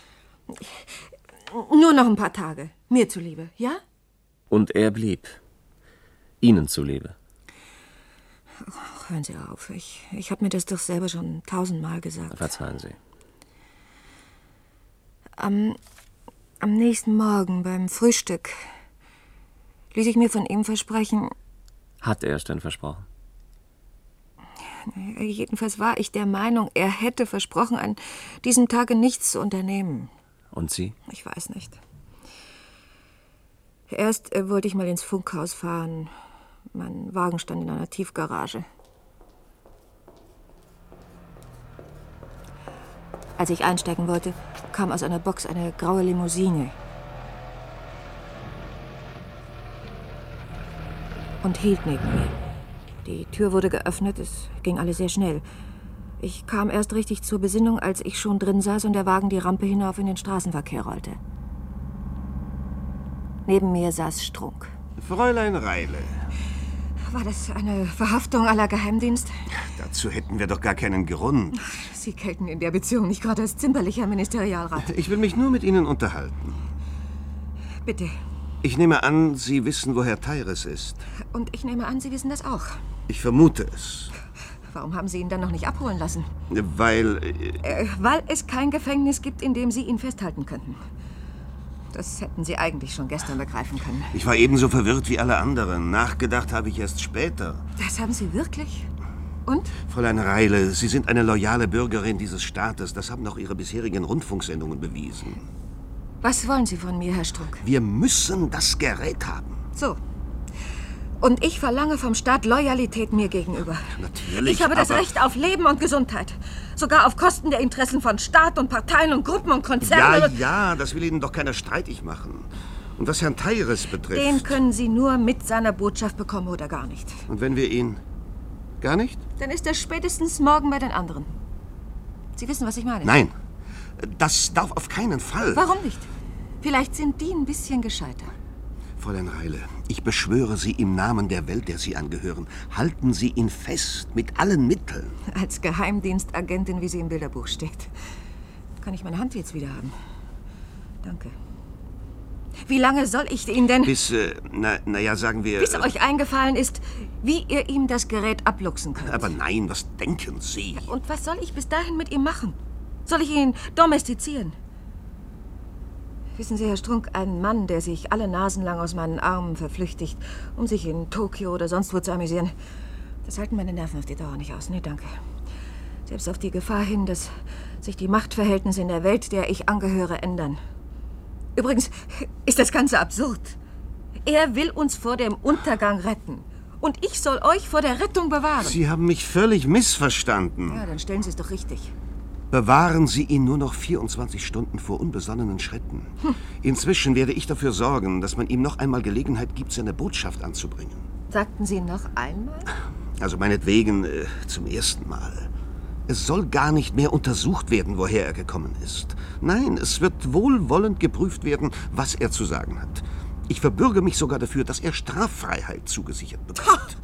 Nur noch ein paar Tage. Mir zuliebe, ja? Und er blieb. Ihnen zuliebe. Ach, hören Sie auf. Ich, ich habe mir das doch selber schon tausendmal gesagt. Verzeihen Sie. Am, am nächsten Morgen beim Frühstück ließ ich mir von ihm versprechen... Hat er es denn versprochen? Jedenfalls war ich der Meinung, er hätte versprochen, an diesem Tage nichts zu unternehmen. Und Sie? Ich weiß nicht. Erst äh, wollte ich mal ins Funkhaus fahren. Mein Wagen stand in einer Tiefgarage. Als ich einsteigen wollte, kam aus einer Box eine graue Limousine. Und hielt neben mir. Die Tür wurde geöffnet, es ging alles sehr schnell. Ich kam erst richtig zur Besinnung, als ich schon drin saß und der Wagen die Rampe hinauf in den Straßenverkehr rollte. Neben mir saß Strunk. Fräulein Reile. War das eine Verhaftung aller Geheimdienst? Dazu hätten wir doch gar keinen Grund. Sie gelten in der Beziehung nicht gerade als zimperlicher Ministerialrat. Ich will mich nur mit Ihnen unterhalten. Bitte. Ich nehme an, Sie wissen, wo Herr Teiris ist. Und ich nehme an, Sie wissen das auch. Ich vermute es. Warum haben Sie ihn dann noch nicht abholen lassen? Weil... Äh, äh, weil es kein Gefängnis gibt, in dem Sie ihn festhalten könnten. Das hätten Sie eigentlich schon gestern begreifen können. Ich war ebenso verwirrt wie alle anderen. Nachgedacht habe ich erst später. Das haben Sie wirklich? Und? Fräulein Reile, Sie sind eine loyale Bürgerin dieses Staates. Das haben auch Ihre bisherigen Rundfunksendungen bewiesen. Was wollen Sie von mir, Herr Strunk? Wir müssen das Gerät haben. So. Und ich verlange vom Staat Loyalität mir gegenüber. Natürlich, Ich habe das aber- Recht auf Leben und Gesundheit. Sogar auf Kosten der Interessen von Staat und Parteien und Gruppen und Konzernen. Ja, und ja, das will Ihnen doch keiner streitig machen. Und was Herrn Teiris betrifft... Den können Sie nur mit seiner Botschaft bekommen oder gar nicht. Und wenn wir ihn... gar nicht? Dann ist er spätestens morgen bei den anderen. Sie wissen, was ich meine? Nein, das darf auf keinen Fall. Warum nicht? Vielleicht sind die ein bisschen gescheiter. Fräulein Reile, ich beschwöre Sie im Namen der Welt, der Sie angehören, halten Sie ihn fest, mit allen Mitteln. Als Geheimdienstagentin, wie sie im Bilderbuch steht. Kann ich meine Hand jetzt wieder haben? Danke. Wie lange soll ich ihn denn... Bis, äh, na, na ja, sagen wir... Bis euch eingefallen ist, wie ihr ihm das Gerät abluchsen könnt. Aber nein, was denken Sie? Und was soll ich bis dahin mit ihm machen? Soll ich ihn domestizieren? Wissen Sie, Herr Strunk, ein Mann, der sich alle Nasen lang aus meinen Armen verflüchtigt, um sich in Tokio oder sonst wo zu amüsieren, das halten meine Nerven auf die Dauer nicht aus. Nee, danke. Selbst auf die Gefahr hin, dass sich die Machtverhältnisse in der Welt, der ich angehöre, ändern. Übrigens ist das Ganze absurd. Er will uns vor dem Untergang retten. Und ich soll euch vor der Rettung bewahren. Sie haben mich völlig missverstanden. Ja, dann stellen Sie es doch richtig. Bewahren Sie ihn nur noch vierundzwanzig Stunden vor unbesonnenen Schritten. Inzwischen werde ich dafür sorgen, dass man ihm noch einmal Gelegenheit gibt, seine Botschaft anzubringen. Sagten Sie noch einmal? Also meinetwegen äh, zum ersten Mal. Es soll gar nicht mehr untersucht werden, woher er gekommen ist. Nein, es wird wohlwollend geprüft werden, was er zu sagen hat. Ich verbürge mich sogar dafür, dass er Straffreiheit zugesichert bekommt.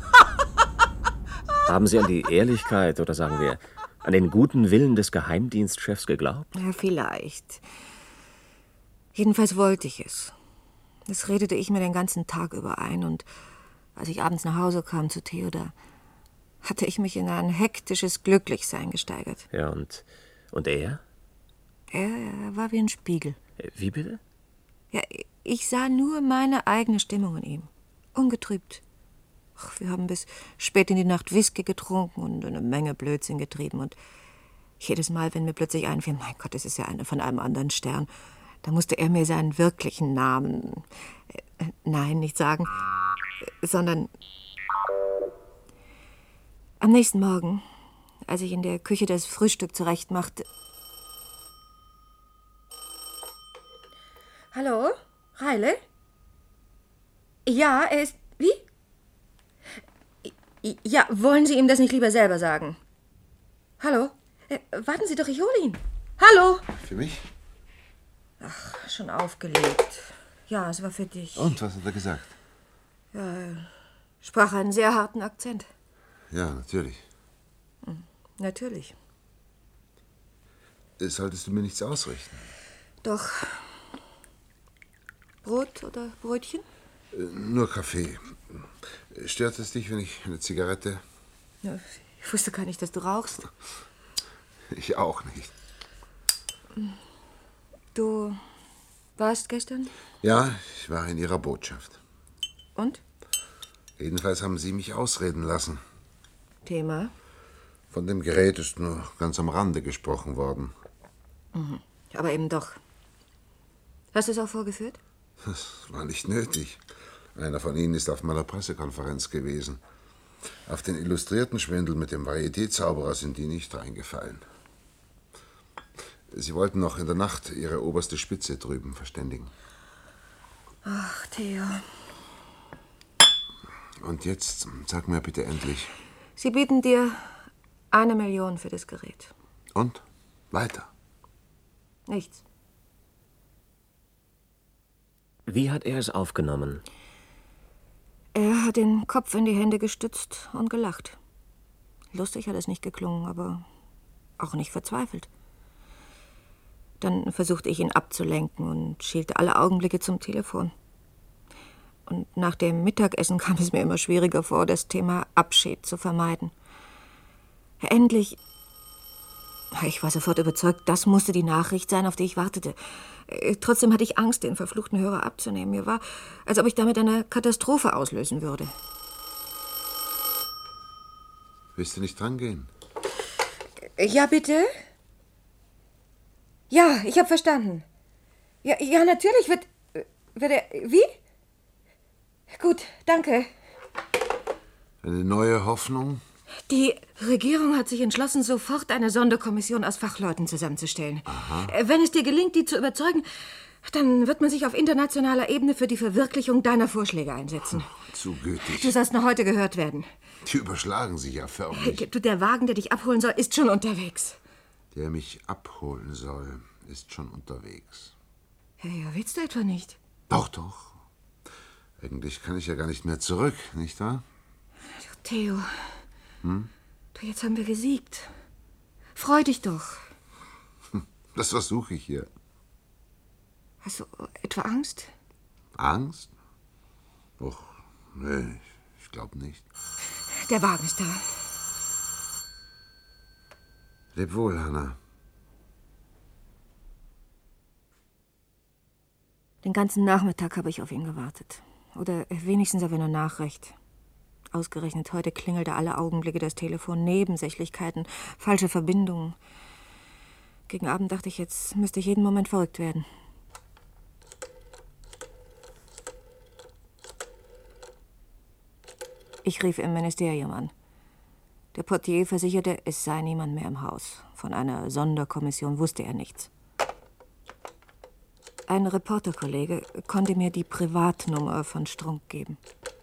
Haben Sie an die Ehrlichkeit oder sagen wir an den guten Willen des Geheimdienstchefs geglaubt? Ja, vielleicht. Jedenfalls wollte ich es. Das redete ich mir den ganzen Tag über ein. Und als ich abends nach Hause kam zu Theodor, hatte ich mich in ein hektisches Glücklichsein gesteigert. Ja, und, und er? Er, er war wie ein Spiegel. Wie bitte? Ja, ich sah nur meine eigene Stimmung in ihm. Ungetrübt. Ach, wir haben bis spät in die Nacht Whisky getrunken und eine Menge Blödsinn getrieben. Und jedes Mal, wenn mir plötzlich einfiel, mein Gott, das ist ja einer von einem anderen Stern, da musste er mir seinen wirklichen Namen, äh, nein, nicht sagen, äh, sondern am nächsten Morgen, als ich in der Küche das Frühstück zurechtmachte. Hallo? Reile? Ja, er ist... Wie? Ja, wollen Sie ihm das nicht lieber selber sagen? Hallo? Äh, warten Sie doch, ich hole ihn. Hallo? Für mich? Ach, schon aufgelegt. Ja, es war für dich. Und, was hat er gesagt? Ja, er sprach einen sehr harten Akzent. Ja, natürlich. Hm, natürlich. Solltest du mir nichts ausrichten? Doch. Brot oder Brötchen? Äh, nur Kaffee. Stört es dich, wenn ich eine Zigarette... Ja, ich wusste gar nicht, dass du rauchst. Ich auch nicht. Du warst gestern? Ja, ich war in ihrer Botschaft. Und? Jedenfalls haben sie mich ausreden lassen. Thema? Von dem Gerät ist nur ganz am Rande gesprochen worden. Mhm. Aber eben doch. Hast du es auch vorgeführt? Das war nicht nötig. Einer von ihnen ist auf meiner Pressekonferenz gewesen. Auf den illustrierten Schwindel mit dem Varieté-Zauberer sind die nicht reingefallen. Sie wollten noch in der Nacht ihre oberste Spitze drüben verständigen. Ach, Theo. Und jetzt, sag mir bitte endlich. Sie bieten dir eine Million für das Gerät. Und? Weiter? Nichts. Wie hat er es aufgenommen? Er hat den Kopf in die Hände gestützt und gelacht. Lustig hat es nicht geklungen, aber auch nicht verzweifelt. Dann versuchte ich ihn abzulenken und schielte alle Augenblicke zum Telefon. Und nach dem Mittagessen kam es mir immer schwieriger vor, das Thema Abschied zu vermeiden. Endlich... Ich war sofort überzeugt, das musste die Nachricht sein, auf die ich wartete. Trotzdem hatte ich Angst, den verfluchten Hörer abzunehmen. Mir war, als ob ich damit eine Katastrophe auslösen würde. Willst du nicht drangehen? Ja, bitte? Ja, ich habe verstanden. Ja, ja, natürlich wird, wird er... Wie? Gut, danke. Eine neue Hoffnung? Die Regierung hat sich entschlossen, sofort eine Sonderkommission aus Fachleuten zusammenzustellen. Aha. Wenn es dir gelingt, die zu überzeugen, dann wird man sich auf internationaler Ebene für die Verwirklichung deiner Vorschläge einsetzen. Zu gütig. Du sollst noch heute gehört werden. Die überschlagen sich ja förmlich. Du, der Wagen, der dich abholen soll, ist schon unterwegs. Der mich abholen soll, ist schon unterwegs. Ja, ja, willst du etwa nicht? Doch, doch. Eigentlich kann ich ja gar nicht mehr zurück, nicht wahr? Theo, Hm? du, jetzt haben wir gesiegt. Freu dich doch. Das versuche ich hier. Hast du etwa Angst? Angst? Och, nee, ich glaube nicht. Der Wagen ist da. Leb wohl, Hanna. Den ganzen Nachmittag habe ich auf ihn gewartet. Oder wenigstens auf eine Nachricht. Ausgerechnet heute klingelte alle Augenblicke das Telefon. Nebensächlichkeiten, falsche Verbindungen. Gegen Abend dachte ich, jetzt müsste ich jeden Moment verrückt werden. Ich rief im Ministerium an. Der Portier versicherte, es sei niemand mehr im Haus. Von einer Sonderkommission wusste er nichts. Ein Reporterkollege konnte mir die Privatnummer von Strunk geben.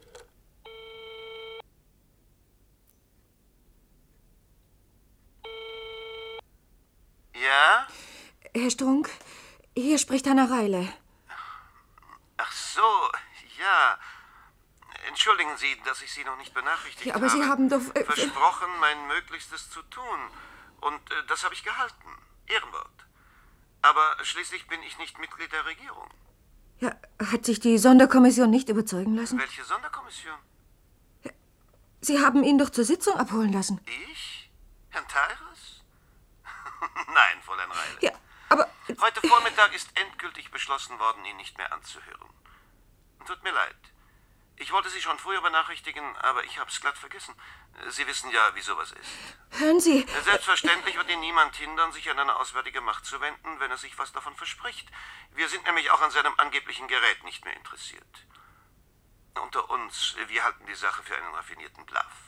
Ja? Herr Strunk, hier spricht Hanna Reile. Ach so, ja. Entschuldigen Sie, dass ich Sie noch nicht benachrichtigt Ja, aber habe. Sie haben doch... Äh, versprochen, mein Möglichstes zu tun. Und äh, das habe ich gehalten. Ehrenwort. Aber schließlich bin ich nicht Mitglied der Regierung. Ja, hat sich die Sonderkommission nicht überzeugen lassen? Welche Sonderkommission? Sie haben ihn doch zur Sitzung abholen lassen. Ich? Herrn Teires? Nein, Fräulein Reile. Ja, aber... Heute Vormittag ist endgültig beschlossen worden, ihn nicht mehr anzuhören. Tut mir leid. Ich wollte Sie schon früher benachrichtigen, aber ich habe es glatt vergessen. Sie wissen ja, wie sowas ist. Hören Sie... Selbstverständlich wird ihn niemand hindern, sich an eine auswärtige Macht zu wenden, wenn er sich was davon verspricht. Wir sind nämlich auch an seinem angeblichen Gerät nicht mehr interessiert. Unter uns, wir halten die Sache für einen raffinierten Bluff.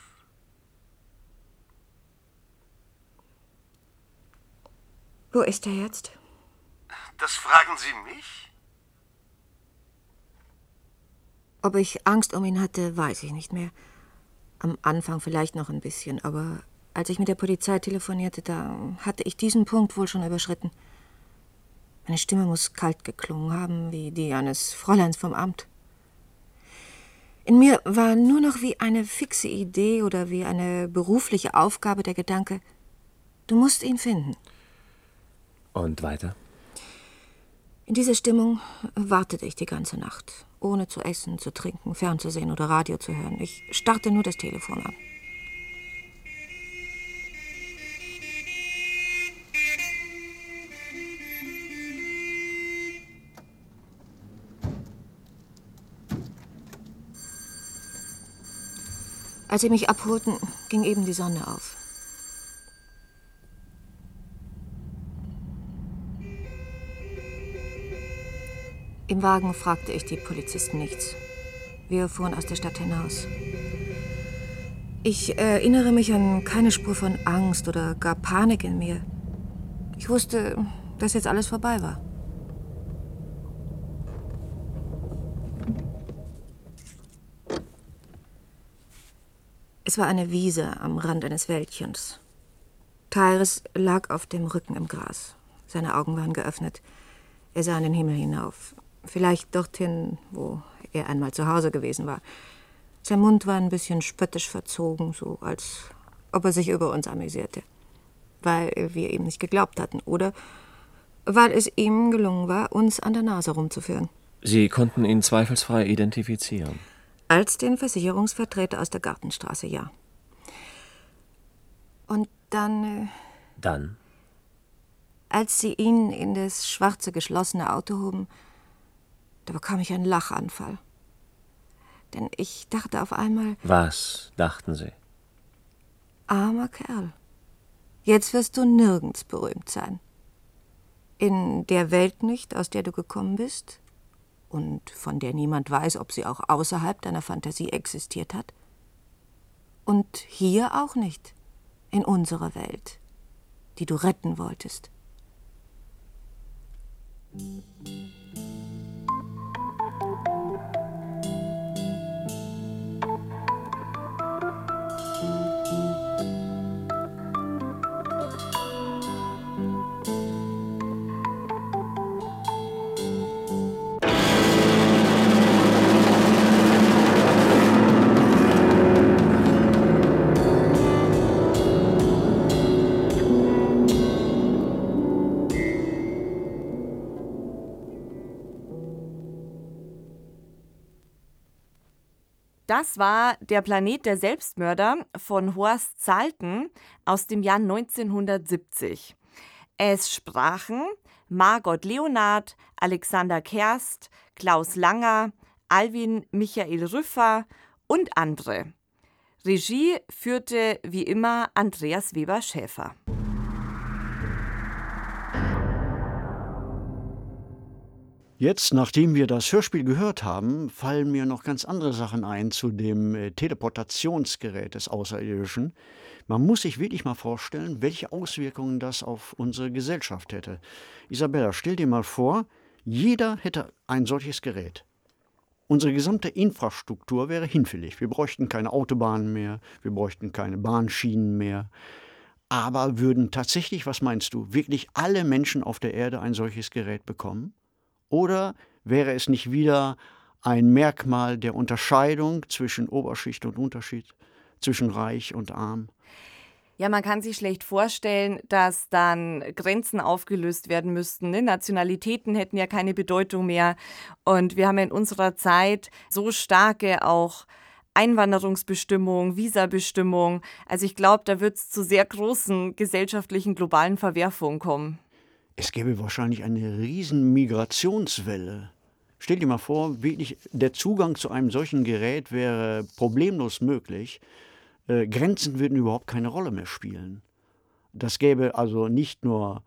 Wo ist er jetzt? Das fragen Sie mich? Ob ich Angst um ihn hatte, weiß ich nicht mehr. Am Anfang vielleicht noch ein bisschen, aber als ich mit der Polizei telefonierte, da hatte ich diesen Punkt wohl schon überschritten. Meine Stimme muss kalt geklungen haben, wie die eines Fräuleins vom Amt. In mir war nur noch wie eine fixe Idee oder wie eine berufliche Aufgabe der Gedanke, du musst ihn finden. Und weiter? In dieser Stimmung wartete ich die ganze Nacht, ohne zu essen, zu trinken, fernzusehen oder Radio zu hören. Ich starrte nur das Telefon an. Als sie mich abholten, ging eben die Sonne auf. Im Wagen fragte ich die Polizisten nichts. Wir fuhren aus der Stadt hinaus. Ich erinnere mich an keine Spur von Angst oder gar Panik in mir. Ich wusste, dass jetzt alles vorbei war. Es war eine Wiese am Rand eines Wäldchens. Teires lag auf dem Rücken im Gras. Seine Augen waren geöffnet. Er sah in den Himmel hinauf. Vielleicht dorthin, wo er einmal zu Hause gewesen war. Sein Mund war ein bisschen spöttisch verzogen, so als ob er sich über uns amüsierte. Weil wir ihm nicht geglaubt hatten, oder weil es ihm gelungen war, uns an der Nase rumzuführen. Sie konnten ihn zweifelsfrei identifizieren. Als den Versicherungsvertreter aus der Gartenstraße, ja. Und dann... Äh, Dann? Als sie ihn in das schwarze, geschlossene Auto hoben, da bekam ich einen Lachanfall. Denn ich dachte auf einmal... Was dachten Sie? Armer Kerl. Jetzt wirst du nirgends berühmt sein. In der Welt nicht, aus der du gekommen bist, und von der niemand weiß, ob sie auch außerhalb deiner Fantasie existiert hat. Und hier auch nicht, in unserer Welt, die du retten wolltest. Das war Der Planet der Selbstmörder von Horst Salten aus dem Jahr neunzehnhundertsiebzig. Es sprachen Margot Leonard, Alexander Kerst, Klaus Langer, Alwin Michael Rüffer und andere. Regie führte wie immer Andreas Weber-Schäfer. Jetzt, nachdem wir das Hörspiel gehört haben, fallen mir noch ganz andere Sachen ein zu dem äh, Teleportationsgerät des Außerirdischen. Man muss sich wirklich mal vorstellen, welche Auswirkungen das auf unsere Gesellschaft hätte. Isabella, stell dir mal vor, jeder hätte ein solches Gerät. Unsere gesamte Infrastruktur wäre hinfällig. Wir bräuchten keine Autobahnen mehr, wir bräuchten keine Bahnschienen mehr. Aber würden tatsächlich, was meinst du, wirklich alle Menschen auf der Erde ein solches Gerät bekommen? Oder wäre es nicht wieder ein Merkmal der Unterscheidung zwischen Oberschicht und Unterschicht, zwischen Reich und Arm? Ja, man kann sich schlecht vorstellen, dass dann Grenzen aufgelöst werden müssten. Ne? Nationalitäten hätten ja keine Bedeutung mehr. Und wir haben in unserer Zeit so starke auch Einwanderungsbestimmungen, Visabestimmungen. Also ich glaube, da wird es zu sehr großen gesellschaftlichen globalen Verwerfungen kommen. Es gäbe wahrscheinlich eine riesen Migrationswelle. Stell dir mal vor, wirklich der Zugang zu einem solchen Gerät wäre problemlos möglich. Äh, Grenzen würden überhaupt keine Rolle mehr spielen. Das gäbe also nicht nur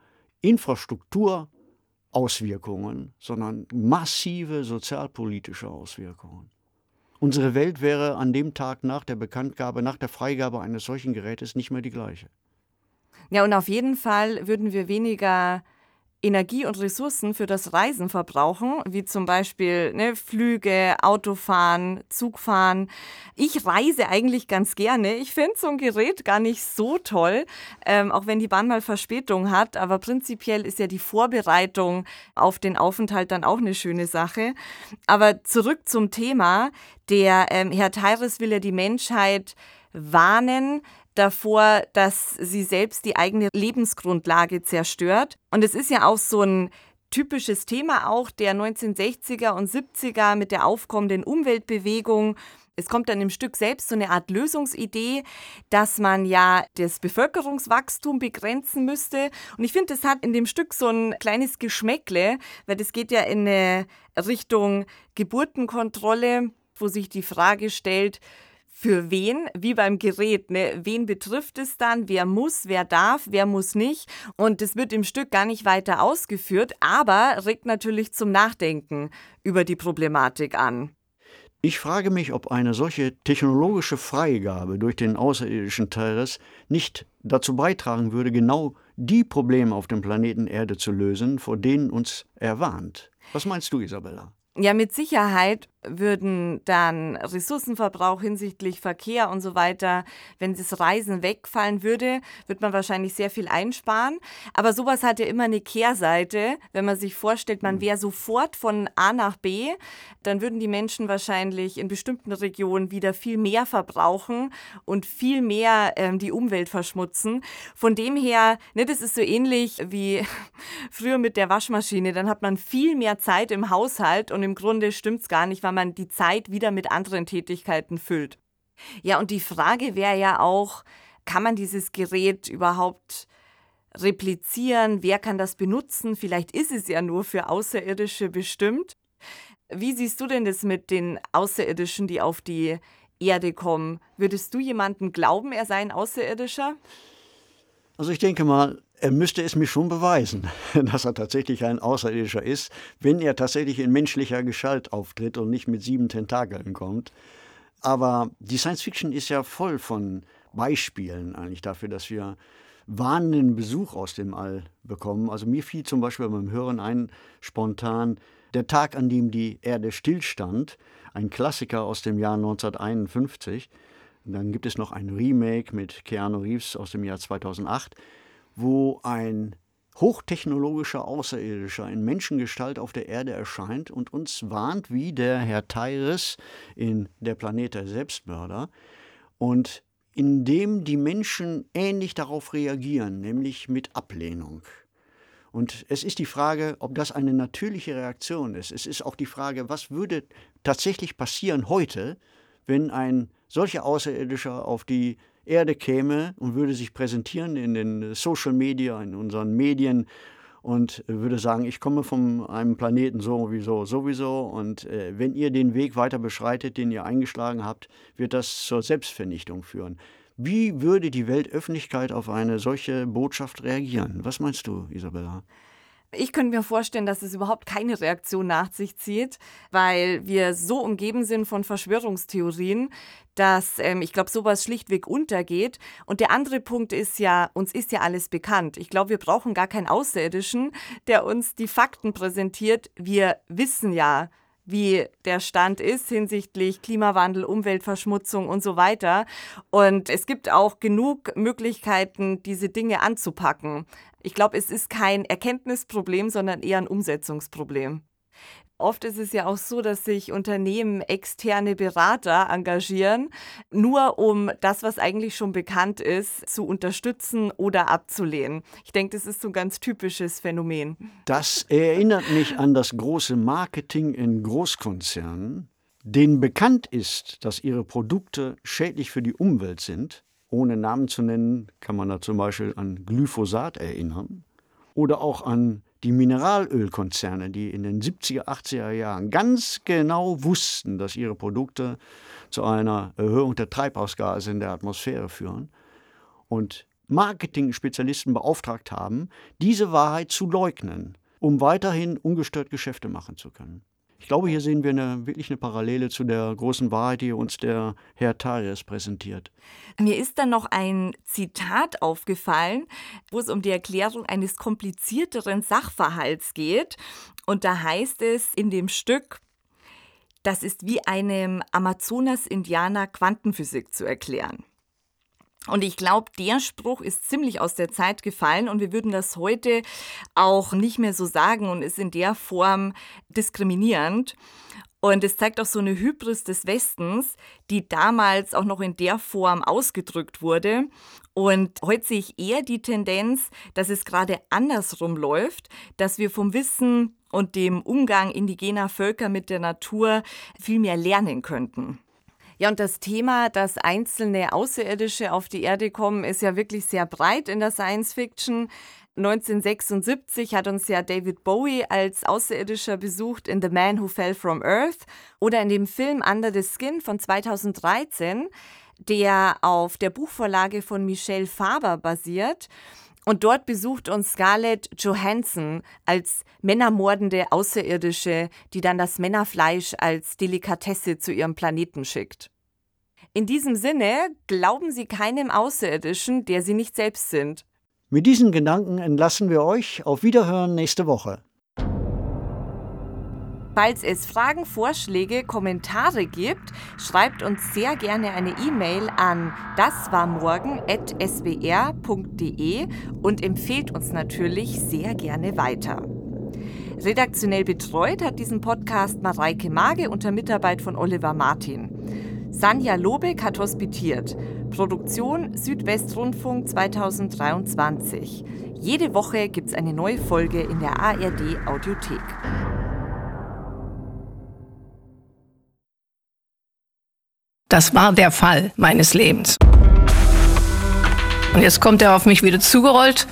Infrastrukturauswirkungen, sondern massive sozialpolitische Auswirkungen. Unsere Welt wäre an dem Tag nach der Bekanntgabe, nach der Freigabe eines solchen Gerätes nicht mehr die gleiche. Ja, und auf jeden Fall würden wir weniger Energie und Ressourcen für das Reisen verbrauchen, wie zum Beispiel ne, Flüge, Autofahren, Zugfahren. Ich reise eigentlich ganz gerne. Ich finde so ein Gerät gar nicht so toll, ähm, auch wenn die Bahn mal Verspätung hat. Aber prinzipiell ist ja die Vorbereitung auf den Aufenthalt dann auch eine schöne Sache. Aber zurück zum Thema. Der ähm, Herr Teiris will ja die Menschheit warnen davor, dass sie selbst die eigene Lebensgrundlage zerstört. Und es ist ja auch so ein typisches Thema auch der neunzehnhundertsechziger und siebziger mit der aufkommenden Umweltbewegung. Es kommt dann im Stück selbst so eine Art Lösungsidee, dass man ja das Bevölkerungswachstum begrenzen müsste. Und ich finde, das hat in dem Stück so ein kleines Geschmäckle, weil das geht ja in eine Richtung Geburtenkontrolle, wo sich die Frage stellt, für wen, wie beim Gerät, ne? Wen betrifft es dann, wer muss, wer darf, wer muss nicht. Und das wird im Stück gar nicht weiter ausgeführt, aber regt natürlich zum Nachdenken über die Problematik an. Ich frage mich, ob eine solche technologische Freigabe durch den außerirdischen Teiris nicht dazu beitragen würde, genau die Probleme auf dem Planeten Erde zu lösen, vor denen uns er warnt. Was meinst du, Isabella? Ja, mit Sicherheit würden dann Ressourcenverbrauch hinsichtlich Verkehr und so weiter, wenn das Reisen wegfallen würde, wird man wahrscheinlich sehr viel einsparen. Aber sowas hat ja immer eine Kehrseite. Wenn man sich vorstellt, man wäre sofort von A nach B, dann würden die Menschen wahrscheinlich in bestimmten Regionen wieder viel mehr verbrauchen und viel mehr ähm, die Umwelt verschmutzen. Von dem her, ne, das ist so ähnlich wie früher mit der Waschmaschine. Dann hat man viel mehr Zeit im Haushalt und im Grunde stimmt's gar nicht, weil man die Zeit wieder mit anderen Tätigkeiten füllt. Ja, und die Frage wäre ja auch, kann man dieses Gerät überhaupt replizieren? Wer kann das benutzen? Vielleicht ist es ja nur für Außerirdische bestimmt. Wie siehst du denn das mit den Außerirdischen, die auf die Erde kommen? Würdest du jemandem glauben, er sei ein Außerirdischer? Also ich denke mal, er müsste es mir schon beweisen, dass er tatsächlich ein Außerirdischer ist, wenn er tatsächlich in menschlicher Gestalt auftritt und nicht mit sieben Tentakeln kommt. Aber die Science Fiction ist ja voll von Beispielen eigentlich dafür, dass wir warnenden Besuch aus dem All bekommen. Also mir fiel zum Beispiel beim Hören ein spontan der Tag, an dem die Erde stillstand, ein Klassiker aus dem Jahr neunzehnhunderteinundfünfzig. Und dann gibt es noch ein Remake mit Keanu Reeves aus dem Jahr zweitausendacht, wo ein hochtechnologischer Außerirdischer in Menschengestalt auf der Erde erscheint und uns warnt, wie der Herr Tyrus in Der Planet der Selbstmörder, und indem die Menschen ähnlich darauf reagieren, nämlich mit Ablehnung. Und es ist die Frage, ob das eine natürliche Reaktion ist. Es ist auch die Frage, was würde tatsächlich passieren heute, wenn ein solcher Außerirdischer auf die Erde käme und würde sich präsentieren in den Social Media, in unseren Medien und würde sagen, ich komme von einem Planeten sowieso, sowieso und äh, wenn ihr den Weg weiter beschreitet, den ihr eingeschlagen habt, wird das zur Selbstvernichtung führen. Wie würde die Weltöffentlichkeit auf eine solche Botschaft reagieren? Was meinst du, Isabella? Ich könnte mir vorstellen, dass es überhaupt keine Reaktion nach sich zieht, weil wir so umgeben sind von Verschwörungstheorien, dass ähm, ich glaube, sowas schlichtweg untergeht. Und der andere Punkt ist ja, uns ist ja alles bekannt. Ich glaube, wir brauchen gar keinen Außerirdischen, der uns die Fakten präsentiert. Wir wissen ja, wie der Stand ist hinsichtlich Klimawandel, Umweltverschmutzung und so weiter. Und es gibt auch genug Möglichkeiten, diese Dinge anzupacken. Ich glaube, es ist kein Erkenntnisproblem, sondern eher ein Umsetzungsproblem. Oft ist es ja auch so, dass sich Unternehmen externe Berater engagieren, nur um das, was eigentlich schon bekannt ist, zu unterstützen oder abzulehnen. Ich denke, das ist so ein ganz typisches Phänomen. Das erinnert mich an das große Marketing in Großkonzernen, denen bekannt ist, dass ihre Produkte schädlich für die Umwelt sind. Ohne Namen zu nennen, kann man da zum Beispiel an Glyphosat erinnern. Oder auch an die Mineralölkonzerne, die in den siebziger, achtziger Jahren ganz genau wussten, dass ihre Produkte zu einer Erhöhung der Treibhausgase in der Atmosphäre führen und Marketing-Spezialisten beauftragt haben, diese Wahrheit zu leugnen, um weiterhin ungestört Geschäfte machen zu können. Ich glaube, hier sehen wir eine, wirklich eine Parallele zu der großen Wahrheit, die uns der Herr Tyrus präsentiert. Mir ist dann noch ein Zitat aufgefallen, wo es um die Erklärung eines komplizierteren Sachverhalts geht. Und da heißt es in dem Stück, das ist wie einem Amazonas-Indianer Quantenphysik zu erklären. Und ich glaube, der Spruch ist ziemlich aus der Zeit gefallen und wir würden das heute auch nicht mehr so sagen und ist in der Form diskriminierend. Und es zeigt auch so eine Hybris des Westens, die damals auch noch in der Form ausgedrückt wurde. Und heute sehe ich eher die Tendenz, dass es gerade andersrum läuft, dass wir vom Wissen und dem Umgang indigener Völker mit der Natur viel mehr lernen könnten. Ja, und das Thema, dass einzelne Außerirdische auf die Erde kommen, ist ja wirklich sehr breit in der Science-Fiction. neunzehnhundertsechsundsiebzig hat uns ja David Bowie als Außerirdischer besucht in The Man Who Fell from Earth oder in dem Film Under the Skin von zweitausenddreizehn, der auf der Buchvorlage von Michel Faber basiert. Und dort besucht uns Scarlett Johansson als männermordende Außerirdische, die dann das Männerfleisch als Delikatesse zu ihrem Planeten schickt. In diesem Sinne glauben Sie keinem Außerirdischen, der Sie nicht selbst sind. Mit diesen Gedanken entlassen wir euch. Auf Wiederhören nächste Woche. Falls es Fragen, Vorschläge, Kommentare gibt, schreibt uns sehr gerne eine E-Mail an daswarmorgen at s w r punkt d e und empfehlt uns natürlich sehr gerne weiter. Redaktionell betreut hat diesen Podcast Mareike Mage unter Mitarbeit von Oliver Martin. Sanja Lobeck hat hospitiert. Produktion Südwestrundfunk zweitausenddreiundzwanzig. Jede Woche gibt es eine neue Folge in der A R D Audiothek. Das war der Fall meines Lebens. Und jetzt kommt er auf mich wieder zugerollt.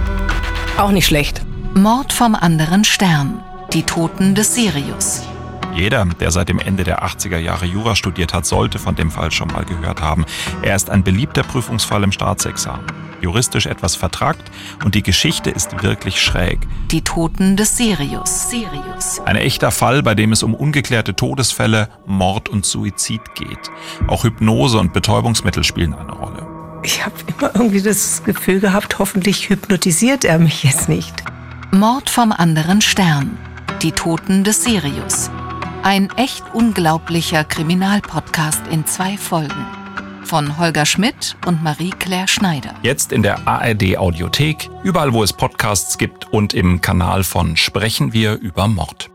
Auch nicht schlecht. Mord vom anderen Stern. Die Toten des Sirius. Jeder, der seit dem Ende der achtziger Jahre Jura studiert hat, sollte von dem Fall schon mal gehört haben. Er ist ein beliebter Prüfungsfall im Staatsexamen. Juristisch etwas vertrackt und die Geschichte ist wirklich schräg. Die Toten des Sirius. Sirius. Ein echter Fall, bei dem es um ungeklärte Todesfälle, Mord und Suizid geht. Auch Hypnose und Betäubungsmittel spielen eine Rolle. Ich habe immer irgendwie das Gefühl gehabt, hoffentlich hypnotisiert er mich jetzt nicht. Mord vom anderen Stern. Die Toten des Sirius. Ein echt unglaublicher Kriminalpodcast in zwei Folgen. Von Holger Schmidt und Marie-Claire Schneider. Jetzt in der A R D Audiothek, überall wo es Podcasts gibt und im Kanal von Sprechen wir über Mord.